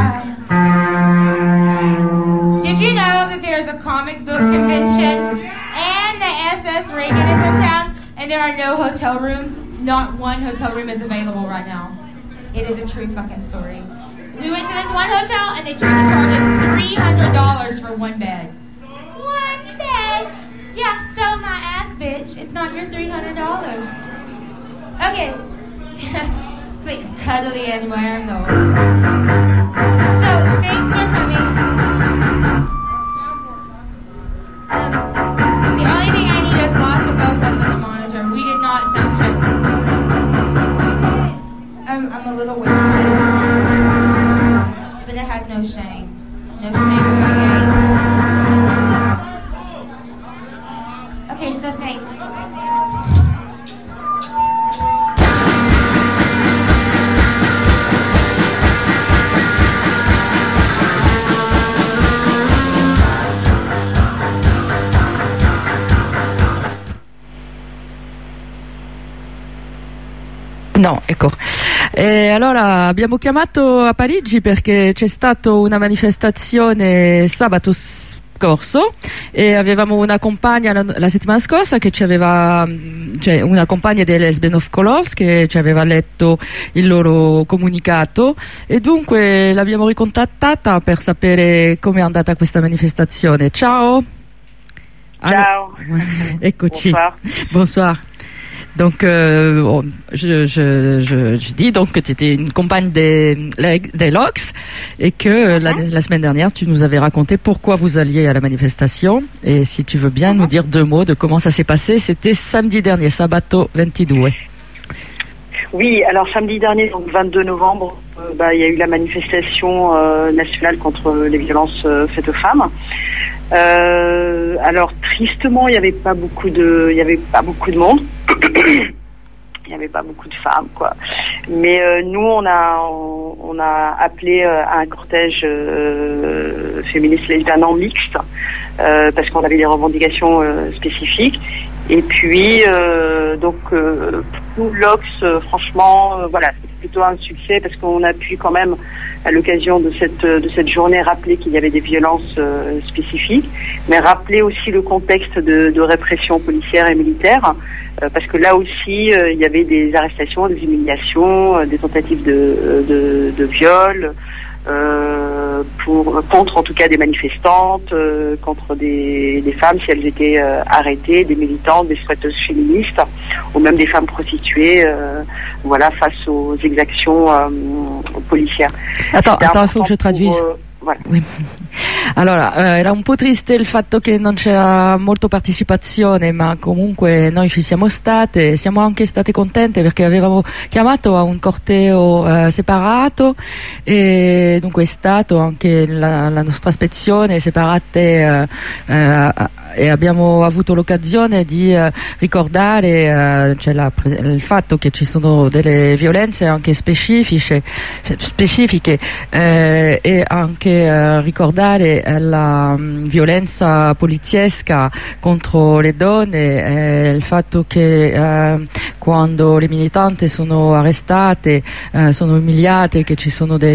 Did you know that there's a comic book convention and the SS Reagan is in town, and there are no hotel rooms? Not one hotel room is available right now. It is a true fucking story. We went to this one hotel and they tried to charge us $300 for one bed. One bed? Yeah, so my ass, bitch. It's not your $300. Okay. Sleep cuddly anywhere, no. So, thanks for coming. The only thing I need is lots of vocals on the monitor. We did not sound check. I'm a little wasted. But I had no shame. No shame in my game. Okay, so thanks. No, ecco. Allora abbiamo chiamato a Parigi perché c'è stata una manifestazione sabato scorso e avevamo una compagna la settimana scorsa che ci aveva, cioè una compagna dei Lesbian of Colors che ci aveva letto il loro comunicato e dunque l'abbiamo ricontattata per sapere come è andata questa manifestazione. Ciao. Ciao. Eccoci. Bonsoir. Bonsoir. Donc, je dis donc que tu étais une compagne des LOX et que la semaine dernière, tu nous avais raconté pourquoi vous alliez à la manifestation. Et si tu veux bien nous dire 2 mots de comment ça s'est passé, c'était samedi dernier, sabato 22. Oui, alors samedi dernier, donc 22 novembre, il y a eu la manifestation nationale contre les violences faites aux femmes. Alors tristement, il n'y avait pas beaucoup de monde. Il n'y avait pas beaucoup de femmes, quoi. Mais nous, on a appelé à un cortège féministe lesbienne en mixte parce qu'on avait des revendications spécifiques. Et puis, pour l'Ox, franchement, voilà, c'est plutôt un succès parce qu'on a pu quand même, à l'occasion de cette journée, rappeler qu'il y avait des violences spécifiques, mais rappeler aussi le contexte de répression policière et militaire, parce que là aussi, il y avait des arrestations, des humiliations, des tentatives de viol, contre en tout cas des manifestantes, contre des femmes si elles étaient arrêtées, des militantes, des souhaiteuses féministes, ou même des femmes prostituées, face aux exactions policières. Attends, il faut que je traduise. Voilà. Oui. Allora, era un po' triste il fatto che non c'era molta partecipazione, ma comunque noi ci siamo state, siamo anche state contente perché avevamo chiamato a un corteo separato e dunque è stato anche la nostra ispezione separate e abbiamo avuto l'occasione di ricordare il fatto che ci sono delle violenze anche specifiche e anche ricordare la violenza poliziesca contro le donne, il fatto che quando le militanti sono arrestate, sono umiliate, che ci sono dei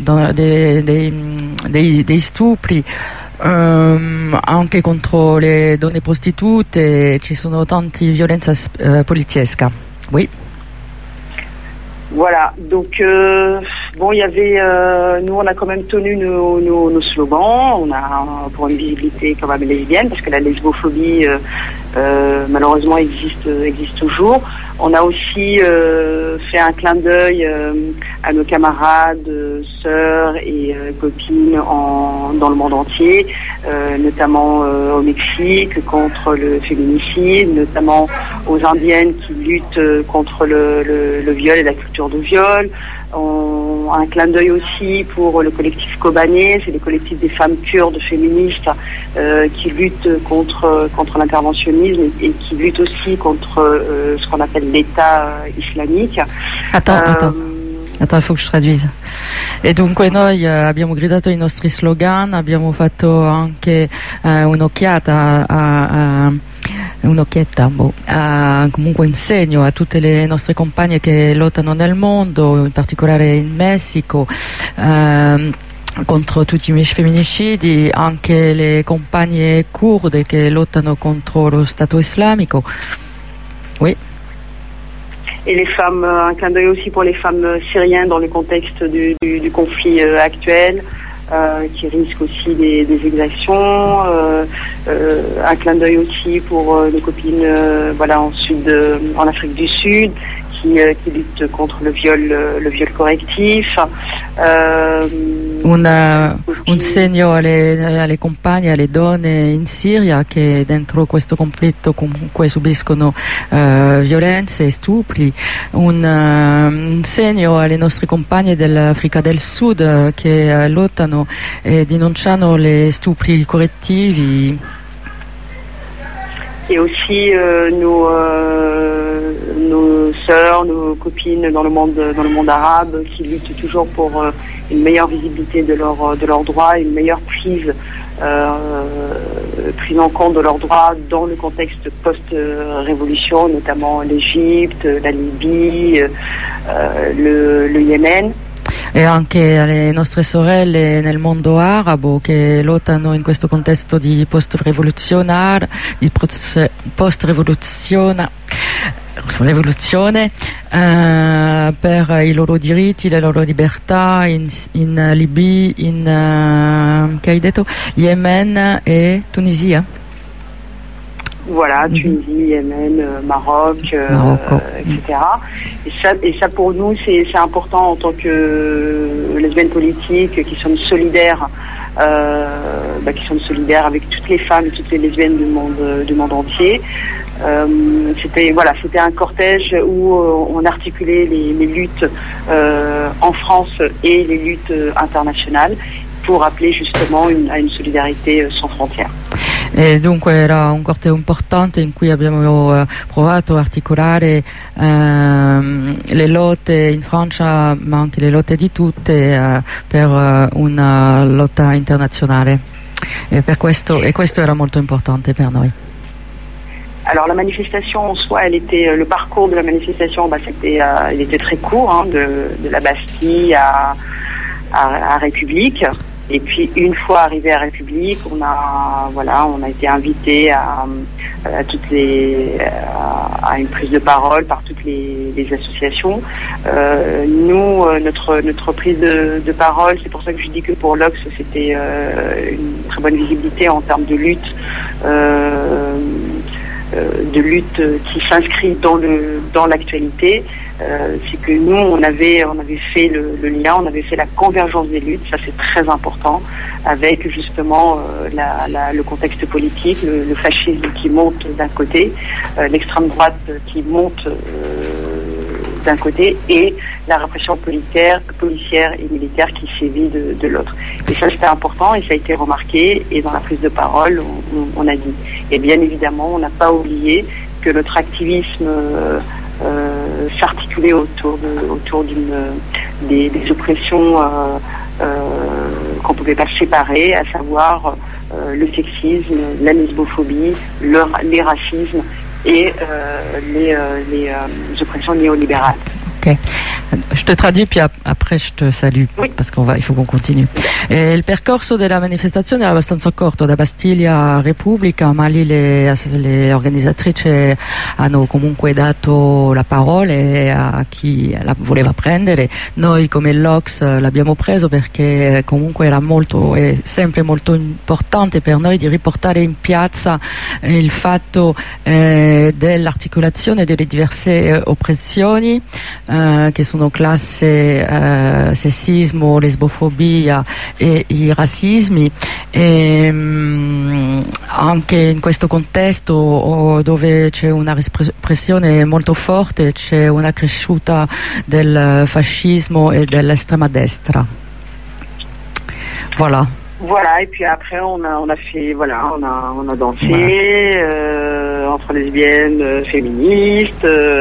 stupri anche contro le donne prostitute, ci sono tante violenze poliziesca. Oui. Voilà, donc il y avait, nous on a quand même tenu nos slogans, on a pour une visibilité quand même lesbienne, parce que la lesbophobie malheureusement existe toujours. On a aussi fait un clin d'œil à nos camarades, sœurs et copines dans le monde entier, notamment au Mexique contre le féminicide, notamment aux indiennes qui luttent contre le viol et la culture de viol. Un clin d'œil aussi pour le collectif Kobané, c'est le collectif des femmes kurdes féministes qui luttent contre l'interventionnisme et qui luttent aussi contre ce qu'on appelle l'État islamique. Attends, il faut que je traduise. E dunque noi abbiamo gridato i nostri slogan, abbiamo fatto anche un'occhiata comunque un segno a tutte le nostre compagne che lottano nel mondo, in particolare in Messico, contro tutti i femminicidi, anche le compagne kurde che lottano contro lo Stato islamico. Oui. Et les femmes, un clin d'œil aussi pour les femmes syriennes dans le contexte du conflit actuel, qui risquent aussi des exactions. Un clin d'œil aussi pour nos copines en Afrique du Sud qui luttent contre le viol correctif. Un segno alle compagne, alle donne in Siria che dentro questo conflitto comunque subiscono violenze e stupri, un segno alle nostre compagne dell'Africa del Sud che lottano e denunciano le stupri correttivi. Et aussi nos sœurs, nos copines dans le monde arabe qui luttent toujours pour une meilleure visibilité de leurs droits, une meilleure prise prise en compte de leurs droits dans le contexte post-révolution, notamment l'Égypte, la Libye, le Yemen. E anche alle nostre sorelle nel mondo arabo che lottano in questo contesto di post-rivoluzione per i loro diritti, le loro libertà in Libia, che hai detto? Yemen et Tunisia. Voilà, Tunisie, Yémen, Maroc, etc. Et ça pour nous c'est important en tant que lesbiennes politiques qui sommes solidaires, avec toutes les femmes et toutes les lesbiennes du monde entier. C'était un cortège où on articulait les luttes en France et les luttes internationales pour appeler justement à une solidarietà sans frontières. E dunque era un corteo importante in cui abbiamo provato a articolare le lotte in Francia ma anche le lotte di tutte per una lotta internazionale e questo era molto importante per noi. Alors la manifestation en soi, le parcours de la manifestation, il était très court, de la Bastille à République. Et puis une fois arrivé à République, on a été invité à une prise de parole par toutes les associations. Nous, notre prise de parole, c'est pour ça que je dis que pour l'Ox c'était une très bonne visibilité en termes de lutte qui s'inscrit dans l'actualité. C'est que nous on avait fait le lien, on avait fait la convergence des luttes, ça c'est très important, avec justement le contexte politique, le fascisme qui monte d'un côté, l'extrême droite qui monte d'un côté et la répression policière et militaire qui sévit de l'autre. Et ça c'était important et ça a été remarqué et dans la prise de parole on a dit. Et bien évidemment on n'a pas oublié que notre activisme s'articuler autour des oppressions qu'on ne pouvait pas séparer, à savoir le sexisme, la lesbophobie, les racismes et les oppressions néolibérales. Ok, je te traduis puis après je te salue parce il faut qu'on continue. Il percorso della manifestazione era abbastanza corto da Bastiglia a Repubblica, ma lì le organizzatrici hanno comunque dato la parola a chi la voleva prendere. Noi come l'Ox l'abbiamo preso perché comunque è sempre molto importante per noi di riportare in piazza il fatto dell'articolazione delle diverse oppressioni che sono classe, sessismo, lesbofobia e i razzismi e anche in questo contesto dove c'è una repressione molto forte, c'è una cresciuta del fascismo e dell'estrema destra. Voilà. Voilà, et puis après on a dansé entre lesbiennes, féministes,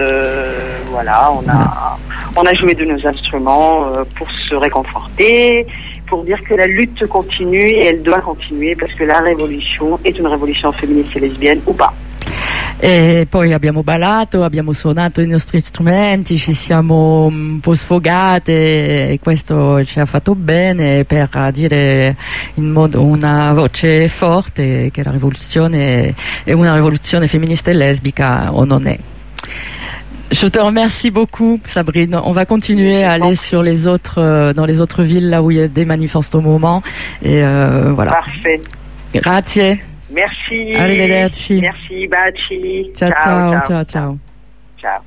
on a joué de nos instruments pour se réconforter, pour dire que la lutte continue et elle doit continuer parce que la révolution est une révolution féministe et lesbienne ou pas. E poi abbiamo ballato, abbiamo suonato i nostri strumenti, ci siamo un po' sfogate e questo ci ha fatto bene per dire in modo una voce forte che la rivoluzione è una rivoluzione femministe e lesbica o non è. Je te remercie beaucoup, Sabrine. On va continuer à aller dans les autres villes là où il y a des manifs en ce moment. Et voilà. Parfait. Grazie. Merci. Arrivederci. Merci, baci. Ciao, ciao, ciao, ciao. Ciao.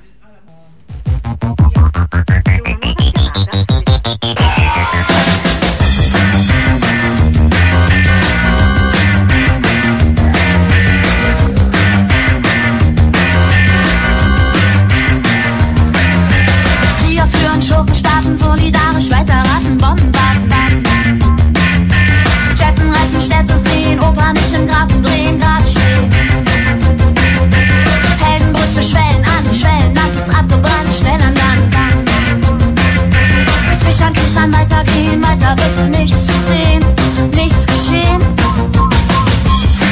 Wir führen Schurkenstaaten solidarisch weiter, raten Bomben, Jetten retten Städte, sehen Oper nicht im Graben drehen, gerade stehen. Heldenbrüste schwellen an, Land ist abgebrannt, schnell an Land. Sichern, weitergehen, weiter bitte nichts zu sehen, nichts geschehen.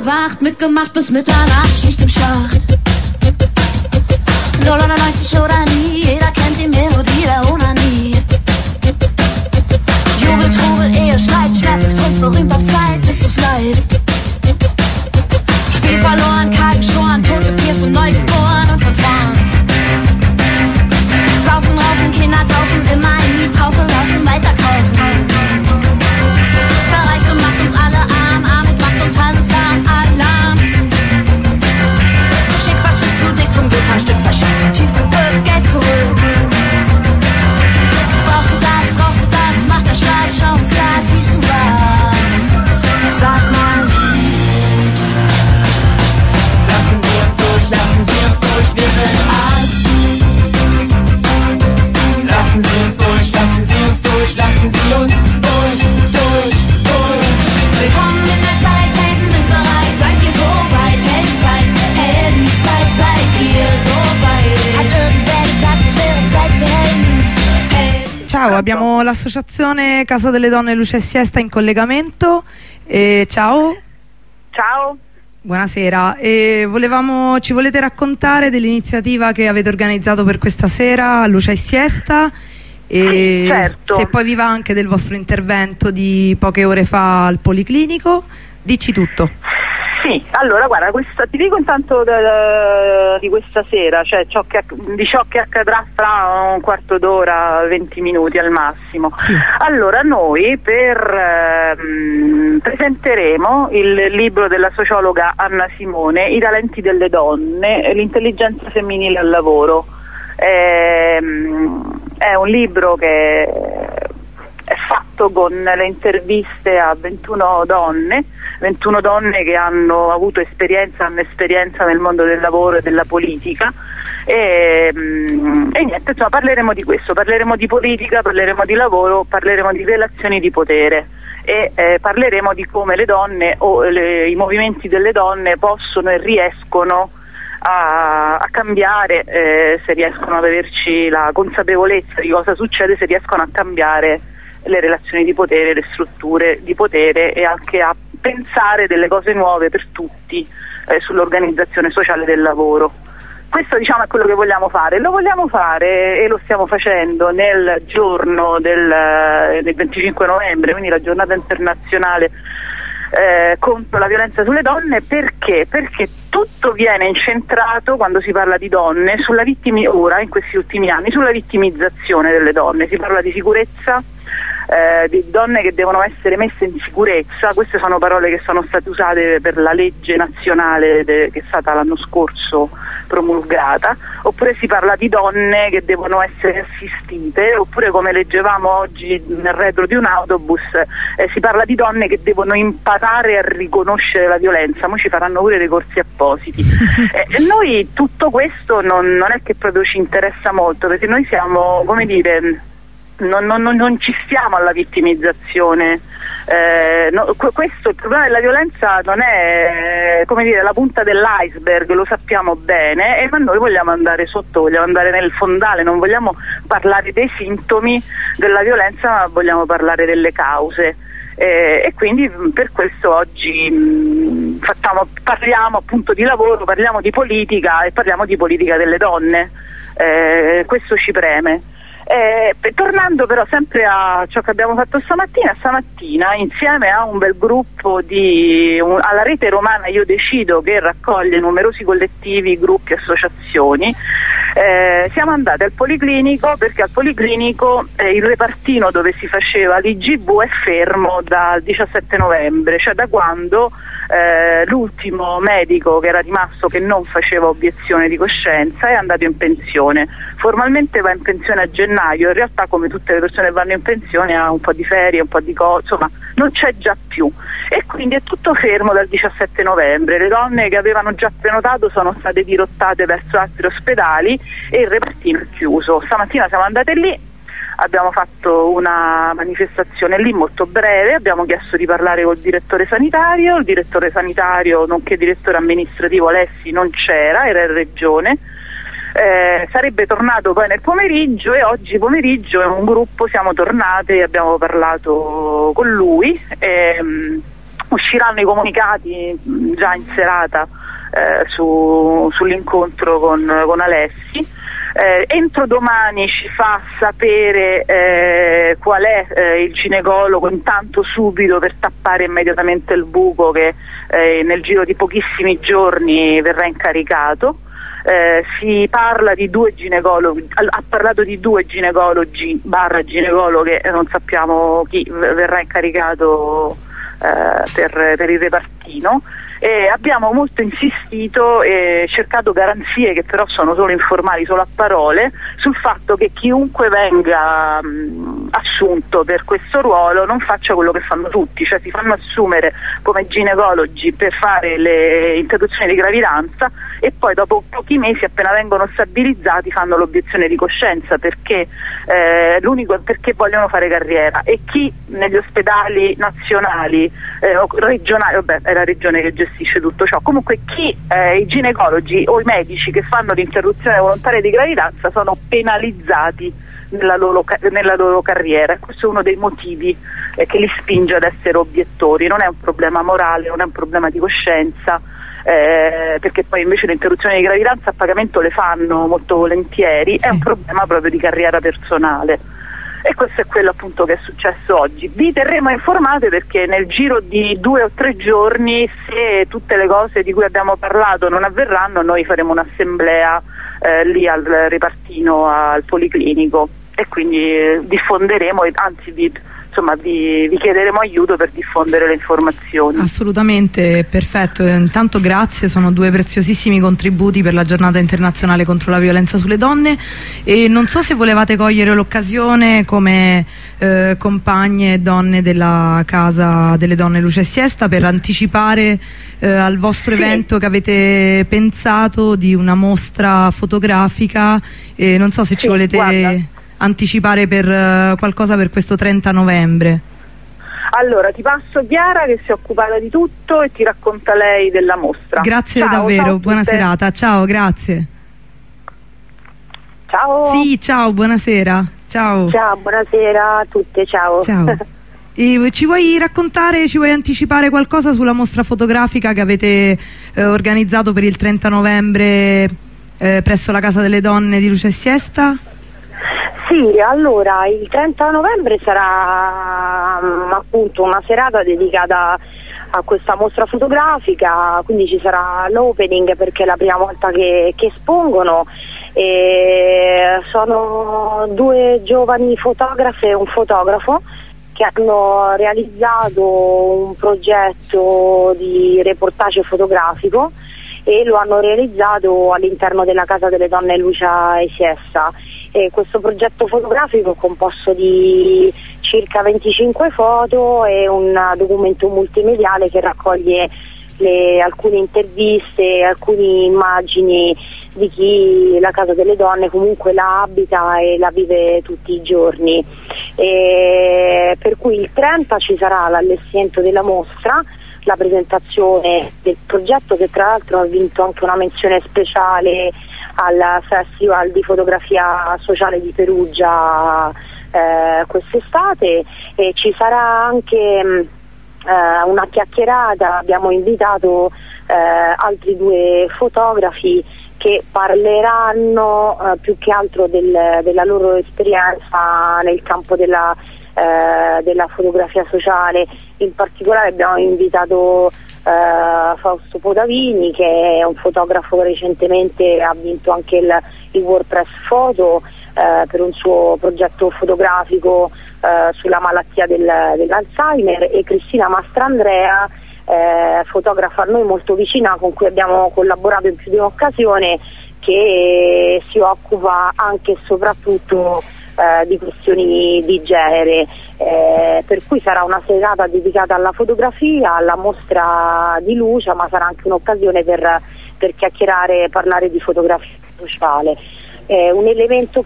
aufgewacht, mitgemacht bis Mitternacht, Schicht im Schacht. 099 oder nie, jeder kennt die Melodie der Onanie. Jubel, Trubel, Ehe, Streit, Schmerz, Grund, berühmt auf Zeit, ist es leid. Spiel verloren, Karten geschoren, tote Piers und neugeboren und von vorn. Saufen, raufen, Kinder taufen, immer in die Traufe laufen, weiterkaufen. Verreichtum macht uns alle arm, Armut macht uns handsam, Alarm. Schick verschickt zu dick, zum Glück ein Stück verschickt, zu tief gebückt, Geld zurück. Brauchst du das, macht der Spaß, schau ins Glas, siehst du was? Sag mal, lassen Sie uns durch, wir sind alt. Lassen Sie uns durch, lassen Sie uns durch, lassen Sie uns durch. Willkommen in der Zeit, Helden sind bereit, seid ihr so weit, Heldenzeit, seid ihr so weit. Hat irgendwer gesagt, es wäre Zeit für Helden. Ciao, abbiamo l'associazione Casa delle Donne Luce e Siesta in collegamento. Ciao. Ciao. Buonasera, ci volete raccontare dell'iniziativa che avete organizzato per questa sera a Luce e Siesta? E certo. Se poi vi va anche del vostro intervento di poche ore fa al Policlinico, dici tutto. Sì, allora guarda, ti dico intanto di questa sera, cioè di ciò che accadrà fra un quarto d'ora, 20 minuti al massimo. Sì. Allora noi presenteremo il libro della sociologa Anna Simone, I talenti delle donne e l'intelligenza femminile al lavoro. È un libro che è fatto con le interviste a 21 donne che hanno avuto esperienza nel mondo del lavoro e della politica e niente, insomma, parleremo di questo, parleremo di politica, parleremo di lavoro, parleremo di relazioni di potere e parleremo di come le donne o i movimenti delle donne possono e riescono a cambiare, se riescono ad averci la consapevolezza di cosa succede, se riescono a cambiare le relazioni di potere, le strutture di potere e anche a pensare delle cose nuove per tutti sull'organizzazione sociale del lavoro. Questo diciamo è quello che vogliamo fare. Lo vogliamo fare e lo stiamo facendo nel giorno del 25 novembre, quindi la giornata internazionale contro la violenza sulle donne. Perché? Perché tutto viene incentrato, quando si parla di donne, ora in questi ultimi anni, sulla vittimizzazione delle donne. Si parla di sicurezza, di donne che devono essere messe in sicurezza. Queste sono parole che sono state usate per la legge nazionale che è stata l'anno scorso promulgata, oppure si parla di donne che devono essere assistite, oppure come leggevamo oggi nel retro di un autobus si parla di donne che devono imparare a riconoscere la violenza. Mo ci faranno pure dei corsi appositi. Noi tutto questo non è che proprio ci interessa molto, perché noi siamo, come dire, non ci stiamo alla vittimizzazione. Questo, il problema della violenza non è, come dire, la punta dell'iceberg, lo sappiamo bene, ma noi vogliamo andare sotto, vogliamo andare nel fondale, non vogliamo parlare dei sintomi della violenza, ma vogliamo parlare delle cause. E quindi per questo oggi parliamo appunto di lavoro, parliamo di politica e parliamo di politica delle donne. Questo ci preme. Tornando però sempre a ciò che abbiamo fatto stamattina insieme a un bel gruppo alla rete romana Io Decido, che raccoglie numerosi collettivi, gruppi, associazioni, siamo andati al Policlinico, perché al Policlinico il repartino dove si faceva l'IGV è fermo dal 17 novembre, cioè da quando l'ultimo medico che era rimasto, che non faceva obiezione di coscienza, è andato in pensione. Formalmente va in pensione a gennaio, in realtà come tutte le persone che vanno in pensione ha un po' di ferie, un po' di cose, insomma non c'è già più, e quindi è tutto fermo dal 17 novembre. Le donne che avevano già prenotato sono state dirottate verso altri ospedali e il repartino è chiuso. Stamattina siamo andate lì, abbiamo fatto una manifestazione lì molto breve, abbiamo chiesto di parlare col direttore sanitario, il direttore sanitario nonché direttore amministrativo Alessi non c'era, era in regione. Sarebbe tornato poi nel pomeriggio, e oggi pomeriggio in un gruppo siamo tornate e abbiamo parlato con lui, usciranno i comunicati già in serata sull'incontro con Alessi. Entro domani ci fa sapere qual è il ginecologo, intanto subito, per tappare immediatamente il buco che nel giro di pochissimi giorni verrà incaricato. Si parla di 2 ginecologi, ha parlato di 2 ginecologi / ginecologhe, non sappiamo chi verrà incaricato per il repartino. Abbiamo molto insistito e cercato garanzie, che però sono solo informali, solo a parole, sul fatto che chiunque venga assunto per questo ruolo non faccia quello che fanno tutti, cioè si fanno assumere come ginecologi per fare le interruzioni di gravidanza e poi dopo pochi mesi, appena vengono stabilizzati, fanno l'obiezione di coscienza perché perché vogliono fare carriera. E chi negli ospedali nazionali o regionali, vabbè, è la regione che gestisce tutto ciò, comunque chi i ginecologi o i medici che fanno l'interruzione volontaria di gravidanza sono penalizzati nella loro carriera. Questo è uno dei motivi che li spinge ad essere obiettori. Non è un problema morale, non è un problema di coscienza, perché poi invece l'interruzione di gravidanza a pagamento le fanno molto volentieri, è un problema proprio di carriera personale. E questo è quello appunto che è successo oggi. Vi terremo informate, perché nel giro di 2 o 3 giorni, se tutte le cose di cui abbiamo parlato non avverranno, noi faremo un'assemblea lì al repartino, al Policlinico, e quindi diffonderemo, anzi vi chiederemo aiuto per diffondere le informazioni. Assolutamente, perfetto. Intanto grazie, sono 2 preziosissimi contributi per la giornata internazionale contro la violenza sulle donne, e non so se volevate cogliere l'occasione come compagne e donne della Casa delle Donne Luce e Siesta per anticipare al vostro evento che avete pensato di una mostra fotografica, non so se ci volete anticipare per qualcosa per questo 30 novembre. Allora ti passo Chiara, che si è occupata di tutto, e ti racconta lei della mostra. Grazie, ciao, davvero, ciao buona serata, ciao, grazie. Ciao. Sì, ciao, buonasera. Ciao. Ciao, buonasera a tutte, ciao. Ciao. E ci vuoi raccontare, ci vuoi anticipare qualcosa sulla mostra fotografica che avete organizzato per il 30 novembre presso la Casa delle Donne di Luce e Siesta? Sì, allora il 30 novembre sarà appunto una serata dedicata a questa mostra fotografica, quindi ci sarà l'opening perché è la prima volta che espongono. Sono 2 giovani fotografe e un fotografo che hanno realizzato un progetto di reportage fotografico e lo hanno realizzato all'interno della Casa delle Donne Lucia e Siesta. Questo progetto fotografico è composto di circa 25 foto e un documento multimediale che raccoglie alcune interviste, alcune immagini di chi la Casa delle Donne comunque la abita e la vive tutti i giorni. Per cui il 30 ci sarà l'allestimento della mostra, la presentazione del progetto, che tra l'altro ha vinto anche una menzione speciale al Festival di Fotografia Sociale di Perugia quest'estate, e ci sarà anche una chiacchierata. Abbiamo invitato altri 2 fotografi che parleranno più che altro della loro esperienza nel campo della fotografia sociale. In particolare abbiamo invitato Fausto Podavini, che è un fotografo che recentemente ha vinto anche il WordPress Photo per un suo progetto fotografico sulla malattia dell'Alzheimer, e Cristina Mastrandrea, fotografa a noi molto vicina, con cui abbiamo collaborato in più di un'occasione, che si occupa anche e soprattutto di questioni di genere, per cui sarà una serata dedicata alla fotografia, alla mostra di Lucia, ma sarà anche un'occasione per chiacchierare e parlare di fotografia sociale. Un elemento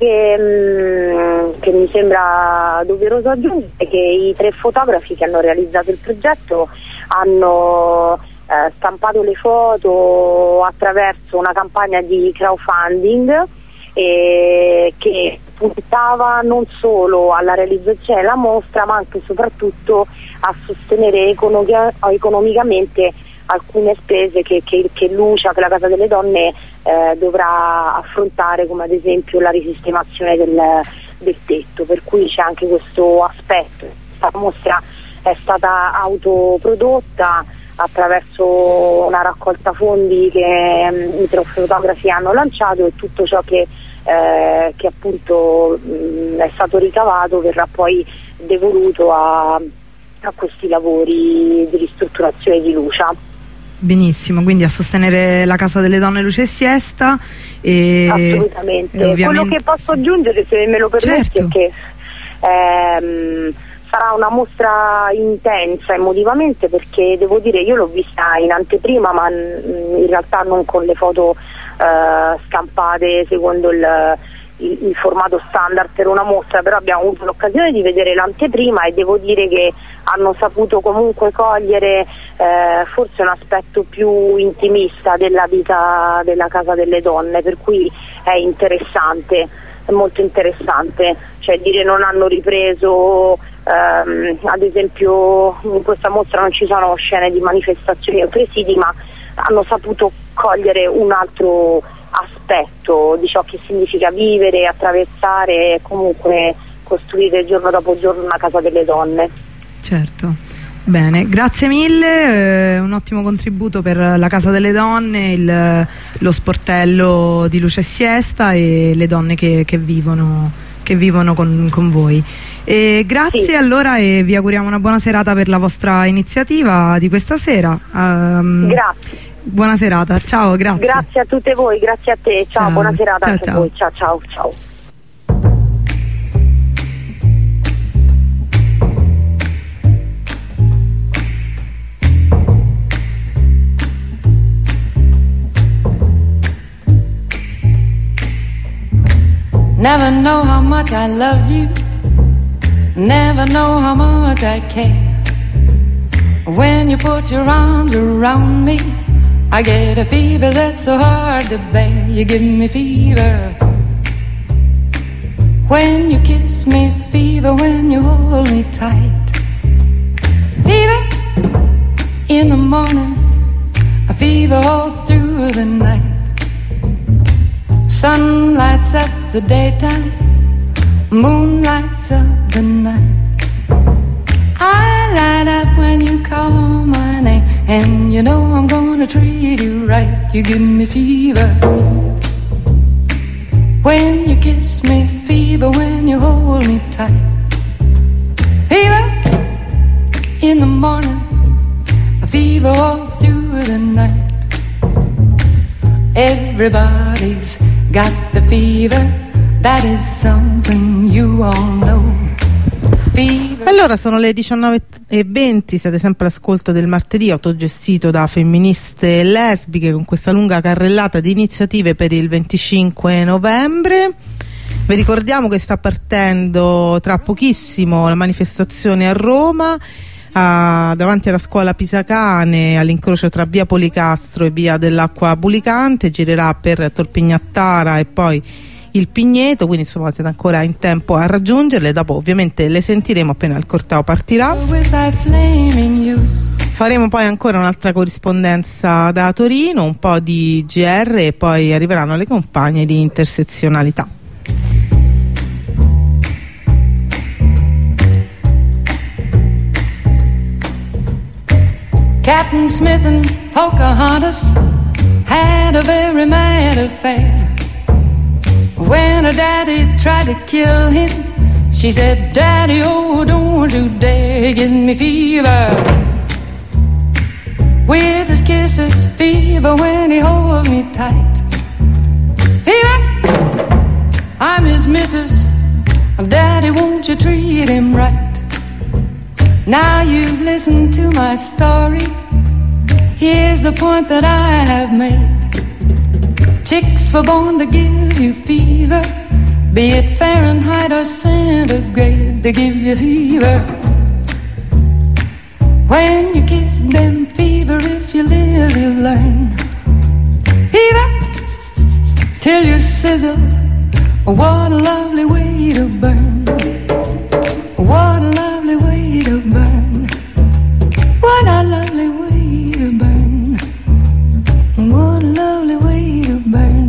che mi sembra doveroso aggiungere è che i 3 fotografi che hanno realizzato il progetto hanno stampato le foto attraverso una campagna di crowdfunding che puntava non solo alla realizzazione della mostra, ma anche e soprattutto a sostenere economicamente alcune spese che Lucia, che la Casa delle Donne dovrà affrontare, come ad esempio la risistemazione del tetto, per cui c'è anche questo aspetto. Questa mostra è stata autoprodotta attraverso una raccolta fondi che i fotografi hanno lanciato, e tutto ciò che appunto è stato ricavato verrà poi devoluto a questi lavori di ristrutturazione di Lucia. Benissimo, quindi a sostenere la Casa delle Donne Luce e Siesta. Assolutamente. Quello che posso aggiungere, se me lo permetti, certo, è che sarà una mostra intensa emotivamente, perché devo dire, io l'ho vista in anteprima, ma in realtà non con le foto scampate secondo il formato standard per una mostra, però abbiamo avuto l'occasione di vedere l'anteprima e devo dire che hanno saputo comunque cogliere forse un aspetto più intimista della vita della Casa delle Donne, per cui è interessante, è molto interessante, cioè dire non hanno ripreso ad esempio in questa mostra non ci sono scene di manifestazioni o presidi, ma hanno saputo cogliere un altro aspetto di ciò che significa vivere, attraversare e comunque costruire giorno dopo giorno una Casa delle Donne. Certo, bene, grazie mille, un ottimo contributo per la Casa delle Donne, lo sportello di Luce e Siesta e le donne che vivono con voi. Grazie, sì. Allora, e vi auguriamo una buona serata per la vostra iniziativa di questa sera. Grazie. Buona serata, ciao, grazie. Grazie a tutte voi, grazie a te, ciao. Buona serata anche a voi, ciao. Never know how much I love you, never know how much I care. When you put your arms around me, I get a fever that's so hard to bear. You give me fever when you kiss me, fever when you hold me tight. Fever in the morning, a fever all through the night. Sun lights up the daytime, moon lights up the night. I light up when you call my name, and you know I'm gonna treat you right. You give me fever when you kiss me, fever when you hold me tight. Fever in the morning, a fever all through the night. Everybody's got the fever, that is something you all know. Allora sono le 19:20, siete sempre all'ascolto del Martedì, autogestito da femministe lesbiche, con questa lunga carrellata di iniziative per il 25 novembre. Vi ricordiamo che sta partendo tra pochissimo la manifestazione a Roma, davanti alla scuola Pisacane, all'incrocio tra via Policastro e via dell'Acqua Bulicante, girerà per Torpignattara e poi il Pigneto, quindi insomma siete ancora in tempo a raggiungerle. Dopo ovviamente le sentiremo appena il corteo partirà. Faremo poi ancora un'altra corrispondenza da Torino, un po' di GR e poi arriveranno le compagne di intersezionalità. Captain Smith and Pocahontas had a very mad affair. When her daddy tried to kill him, she said, Daddy, oh, don't you dare give me fever. With his kisses, fever when he holds me tight. Fever, I'm his missus. Daddy, won't you treat him right? Now you've listened to my story. Here's the point that I have made. Chicks were born to give you fever, be it Fahrenheit or centigrade, they give you fever. When you kiss them, fever, if you live, you learn. Fever, till you sizzle, What a lovely way to burn. What a lovely way to burn. What a lovely way to burn. What a lovely way to burn.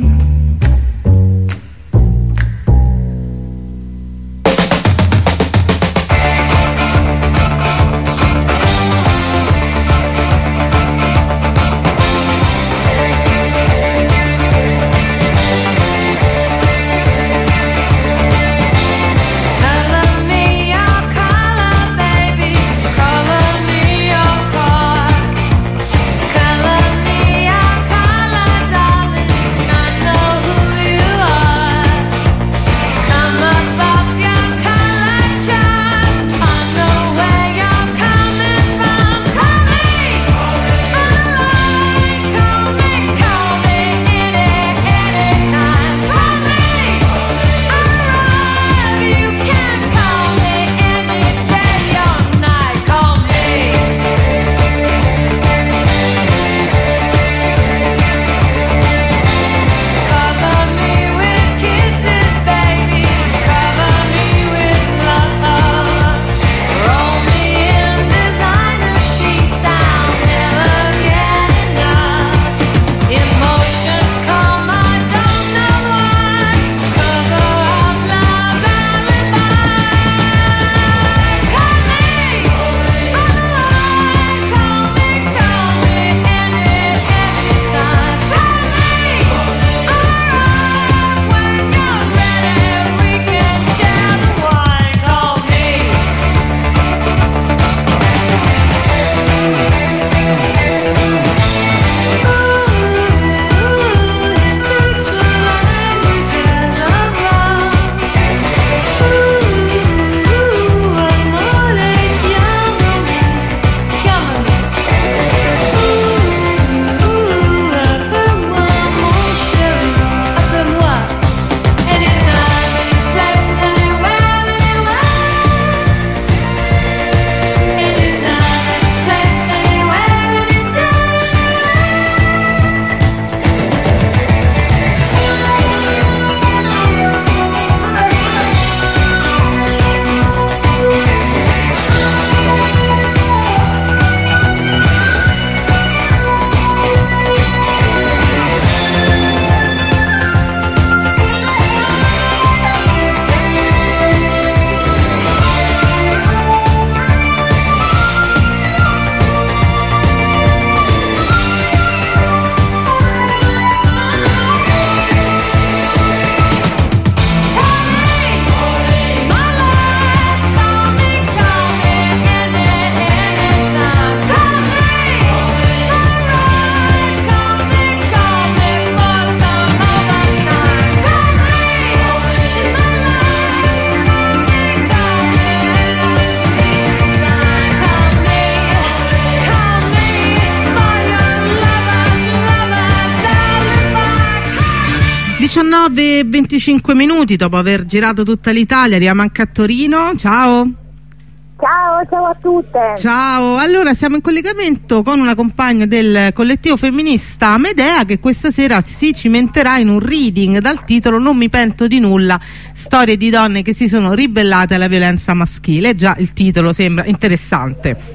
e 25 minuti dopo aver girato tutta l'Italia, arriviamo anche a Torino. Ciao. Ciao a tutte. Ciao, allora siamo in collegamento con una compagna del collettivo femminista Medea che questa sera si cimenterà in un reading dal titolo Non mi pento di nulla, storie di donne che si sono ribellate alla violenza maschile. Già il titolo sembra interessante.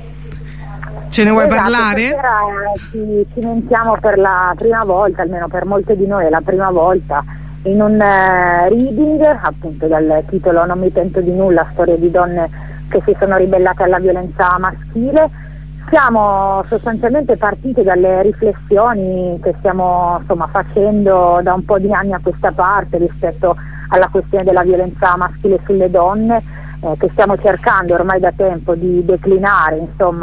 Ce ne vuoi parlare? Stasera ci cimentiamo per la prima volta, almeno per molte di noi è la prima volta, in un reading appunto dal titolo Non mi pento di nulla, storie di donne che si sono ribellate alla violenza maschile. Siamo sostanzialmente partiti dalle riflessioni che stiamo facendo da un po' di anni a questa parte rispetto alla questione della violenza maschile sulle donne, che stiamo cercando ormai da tempo di declinare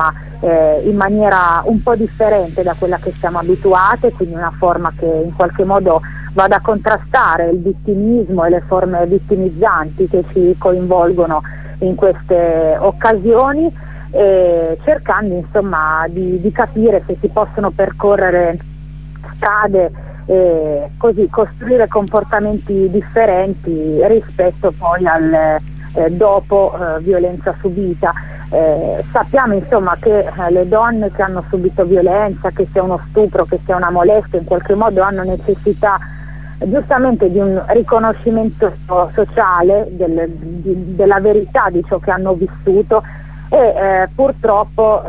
in maniera un po' differente da quella che siamo abituate, quindi una forma che in qualche modo vada a contrastare il vittimismo e le forme vittimizzanti che ci coinvolgono in queste occasioni, cercando di capire se si possono percorrere strade e così costruire comportamenti differenti rispetto poi al dopo violenza subita. Sappiamo che le donne che hanno subito violenza, che sia uno stupro, che sia una molestia, in qualche modo hanno necessità giustamente di un riconoscimento sociale della verità di ciò che hanno vissuto e purtroppo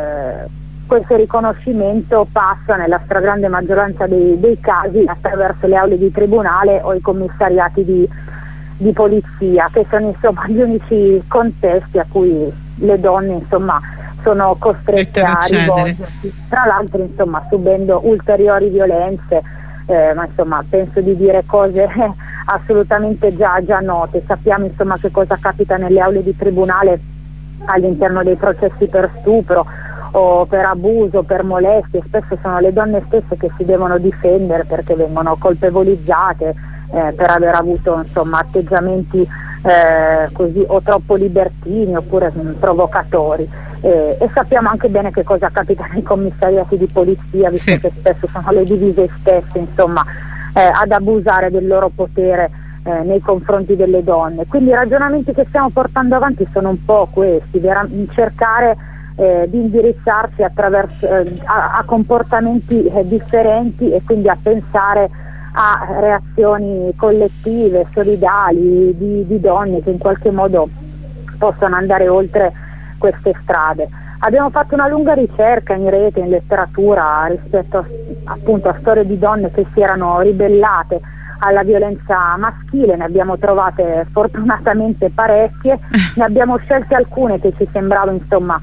questo riconoscimento passa nella stragrande maggioranza dei casi attraverso le aule di tribunale o i commissariati di polizia, che sono insomma gli unici contesti a cui le donne insomma sono costrette a rivolgersi, tra l'altro insomma subendo ulteriori violenze, ma insomma penso di dire cose assolutamente già note. Sappiamo insomma che cosa capita nelle aule di tribunale all'interno dei processi per stupro o per abuso, per molestie. Spesso sono le donne stesse che si devono difendere perché vengono colpevolizzate per aver avuto insomma atteggiamenti così o troppo libertini oppure provocatori, e sappiamo anche bene che cosa capita nei commissariati di polizia, visto che spesso sono le divise stesse insomma ad abusare del loro potere nei confronti delle donne. Quindi i ragionamenti che stiamo portando avanti sono un po' questi, cercare di indirizzarsi attraverso a comportamenti differenti e quindi a pensare a reazioni collettive, solidali di donne che in qualche modo possono andare oltre queste strade. Abbiamo fatto una lunga ricerca in rete, in letteratura, rispetto appunto a storie di donne che si erano ribellate alla violenza maschile. Ne abbiamo trovate fortunatamente parecchie, ne abbiamo scelte alcune che ci sembravano insomma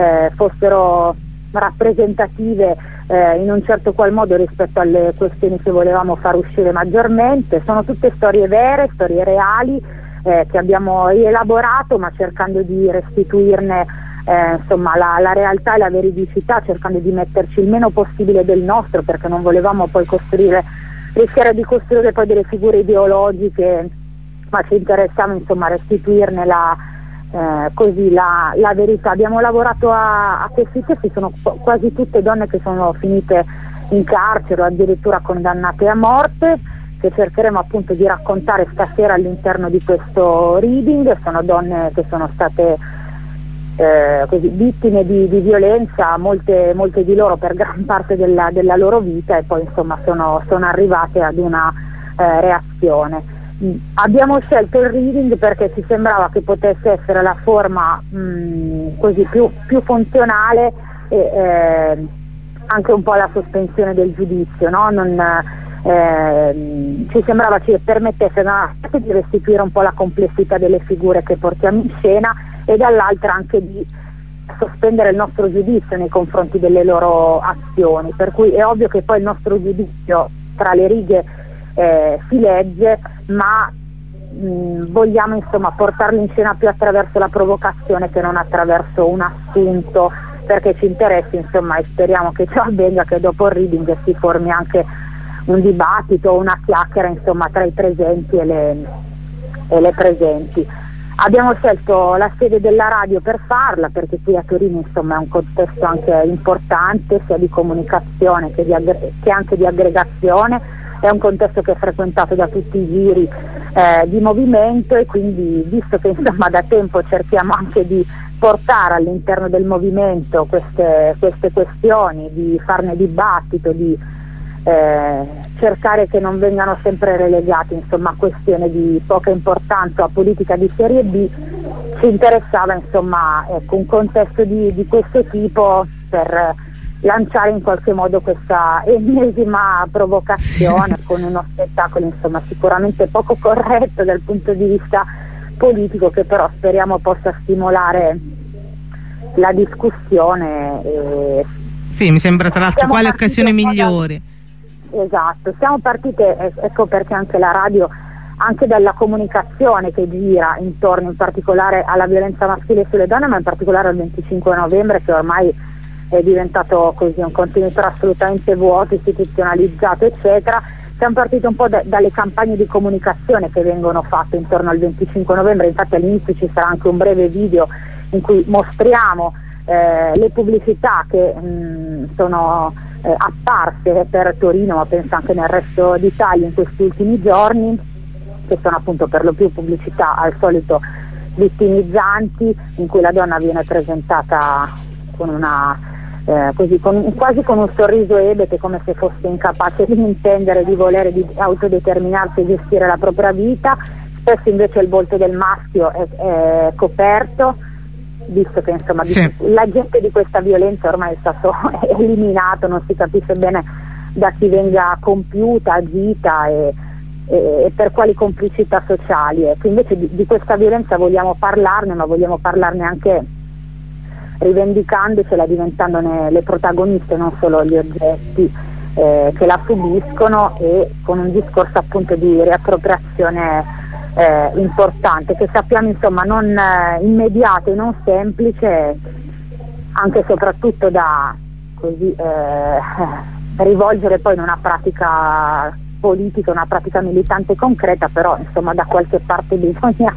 fossero rappresentative in un certo qual modo rispetto alle questioni che volevamo far uscire maggiormente. Sono tutte storie vere, storie reali che abbiamo rielaborato, ma cercando di restituirne insomma la realtà e la veridicità, cercando di metterci il meno possibile del nostro, perché non volevamo poi rischiare di costruire poi delle figure ideologiche, ma ci interessava insomma restituirne la verità. Abbiamo lavorato a questi testi, sono quasi tutte donne che sono finite in carcere o addirittura condannate a morte, che cercheremo appunto di raccontare stasera all'interno di questo reading. Sono donne che sono state vittime di violenza, molte di loro per gran parte della loro vita, e poi insomma sono arrivate ad una reazione. Abbiamo scelto il reading perché ci sembrava che potesse essere la forma così più funzionale e anche un po' la sospensione del giudizio, no? Ci sembrava ci permettesse da una parte di restituire un po' la complessità delle figure che portiamo in scena e dall'altra anche di sospendere il nostro giudizio nei confronti delle loro azioni, per cui è ovvio che poi il nostro giudizio tra le righe si legge, ma vogliamo insomma portarlo in scena più attraverso la provocazione che non attraverso un assunto, perché ci interessa insomma, e speriamo che ciò avvenga, che dopo il reading si formi anche un dibattito, una chiacchiera insomma tra i presenti e le presenti. Abbiamo scelto la sede della radio per farla, perché qui a Torino insomma è un contesto anche importante sia di comunicazione che anche di aggregazione. È un contesto che è frequentato da tutti i giri di movimento, e quindi visto che insomma da tempo cerchiamo anche di portare all'interno del movimento queste questioni, di farne dibattito, di cercare che non vengano sempre relegate insomma a questioni di poca importanza o a politica di serie B, ci interessava insomma un contesto di questo tipo per lanciare in qualche modo questa ennesima provocazione con uno spettacolo insomma sicuramente poco corretto dal punto di vista politico, che però speriamo possa stimolare la discussione. Sì, mi sembra tra l'altro quale occasione migliore. Esatto, siamo partite, ecco perché anche la radio, anche dalla comunicazione che gira intorno in particolare alla violenza maschile sulle donne, ma in particolare al 25 novembre, che ormai è diventato così un contenitore assolutamente vuoto, istituzionalizzato eccetera. Siamo partiti un po' dalle campagne di comunicazione che vengono fatte intorno al 25 novembre, infatti all'inizio ci sarà anche un breve video in cui mostriamo le pubblicità che sono apparse per Torino, ma penso anche nel resto d'Italia in questi ultimi giorni, che sono appunto per lo più pubblicità al solito vittimizzanti, in cui la donna viene presentata con una così quasi con un sorriso ebete, come se fosse incapace di intendere, di volere, di autodeterminarsi e gestire la propria vita. Spesso invece il volto del maschio è coperto, visto che insomma l'agente di questa violenza ormai è stato eliminato, non si capisce bene da chi venga compiuta, agita e per quali complicità sociali. Ecco, invece di questa violenza vogliamo parlarne, ma vogliamo parlarne anche rivendicandocela, diventandone le protagoniste, non solo gli oggetti che la subiscono, e con un discorso appunto di riappropriazione importante, che sappiamo insomma non immediato e non semplice, anche e soprattutto da così rivolgere poi in una pratica politica, una pratica militante concreta, però insomma da qualche parte bisogna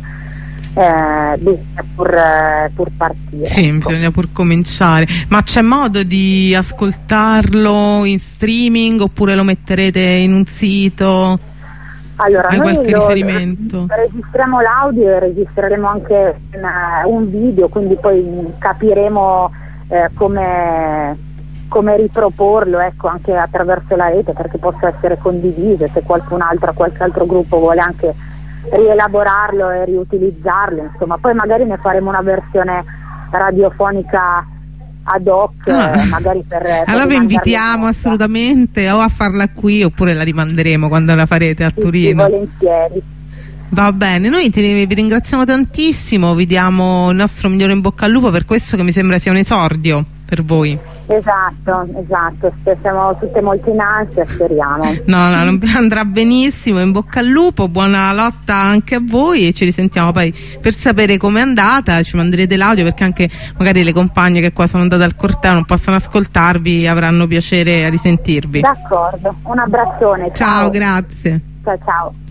pur partire. Sì, ecco. Bisogna pur cominciare. Ma c'è modo di ascoltarlo in streaming oppure lo metterete in un sito? Allora, hai noi qualche riferimento? Registriamo l'audio e registreremo anche un video, quindi poi capiremo come riproporlo, ecco, anche attraverso la rete, perché possa essere condiviso, se qualche altro gruppo vuole anche rielaborarlo e riutilizzarlo, insomma. Poi magari ne faremo una versione radiofonica ad hoc, magari per allora vi invitiamo assolutamente o a farla qui oppure la rimanderemo quando la farete a Torino. Sì, volentieri. Va bene, noi vi ringraziamo tantissimo, vi diamo il nostro migliore in bocca al lupo per questo che mi sembra sia un esordio per voi. Esatto, siamo tutte molto in ansia, speriamo. No, andrà benissimo, in bocca al lupo, buona lotta anche a voi, e ci risentiamo poi per sapere com'è andata. Ci manderete l'audio, perché anche magari le compagne che qua sono andate al corteo non possono ascoltarvi, avranno piacere a risentirvi. D'accordo, un abbraccione. Ciao, grazie. Ciao.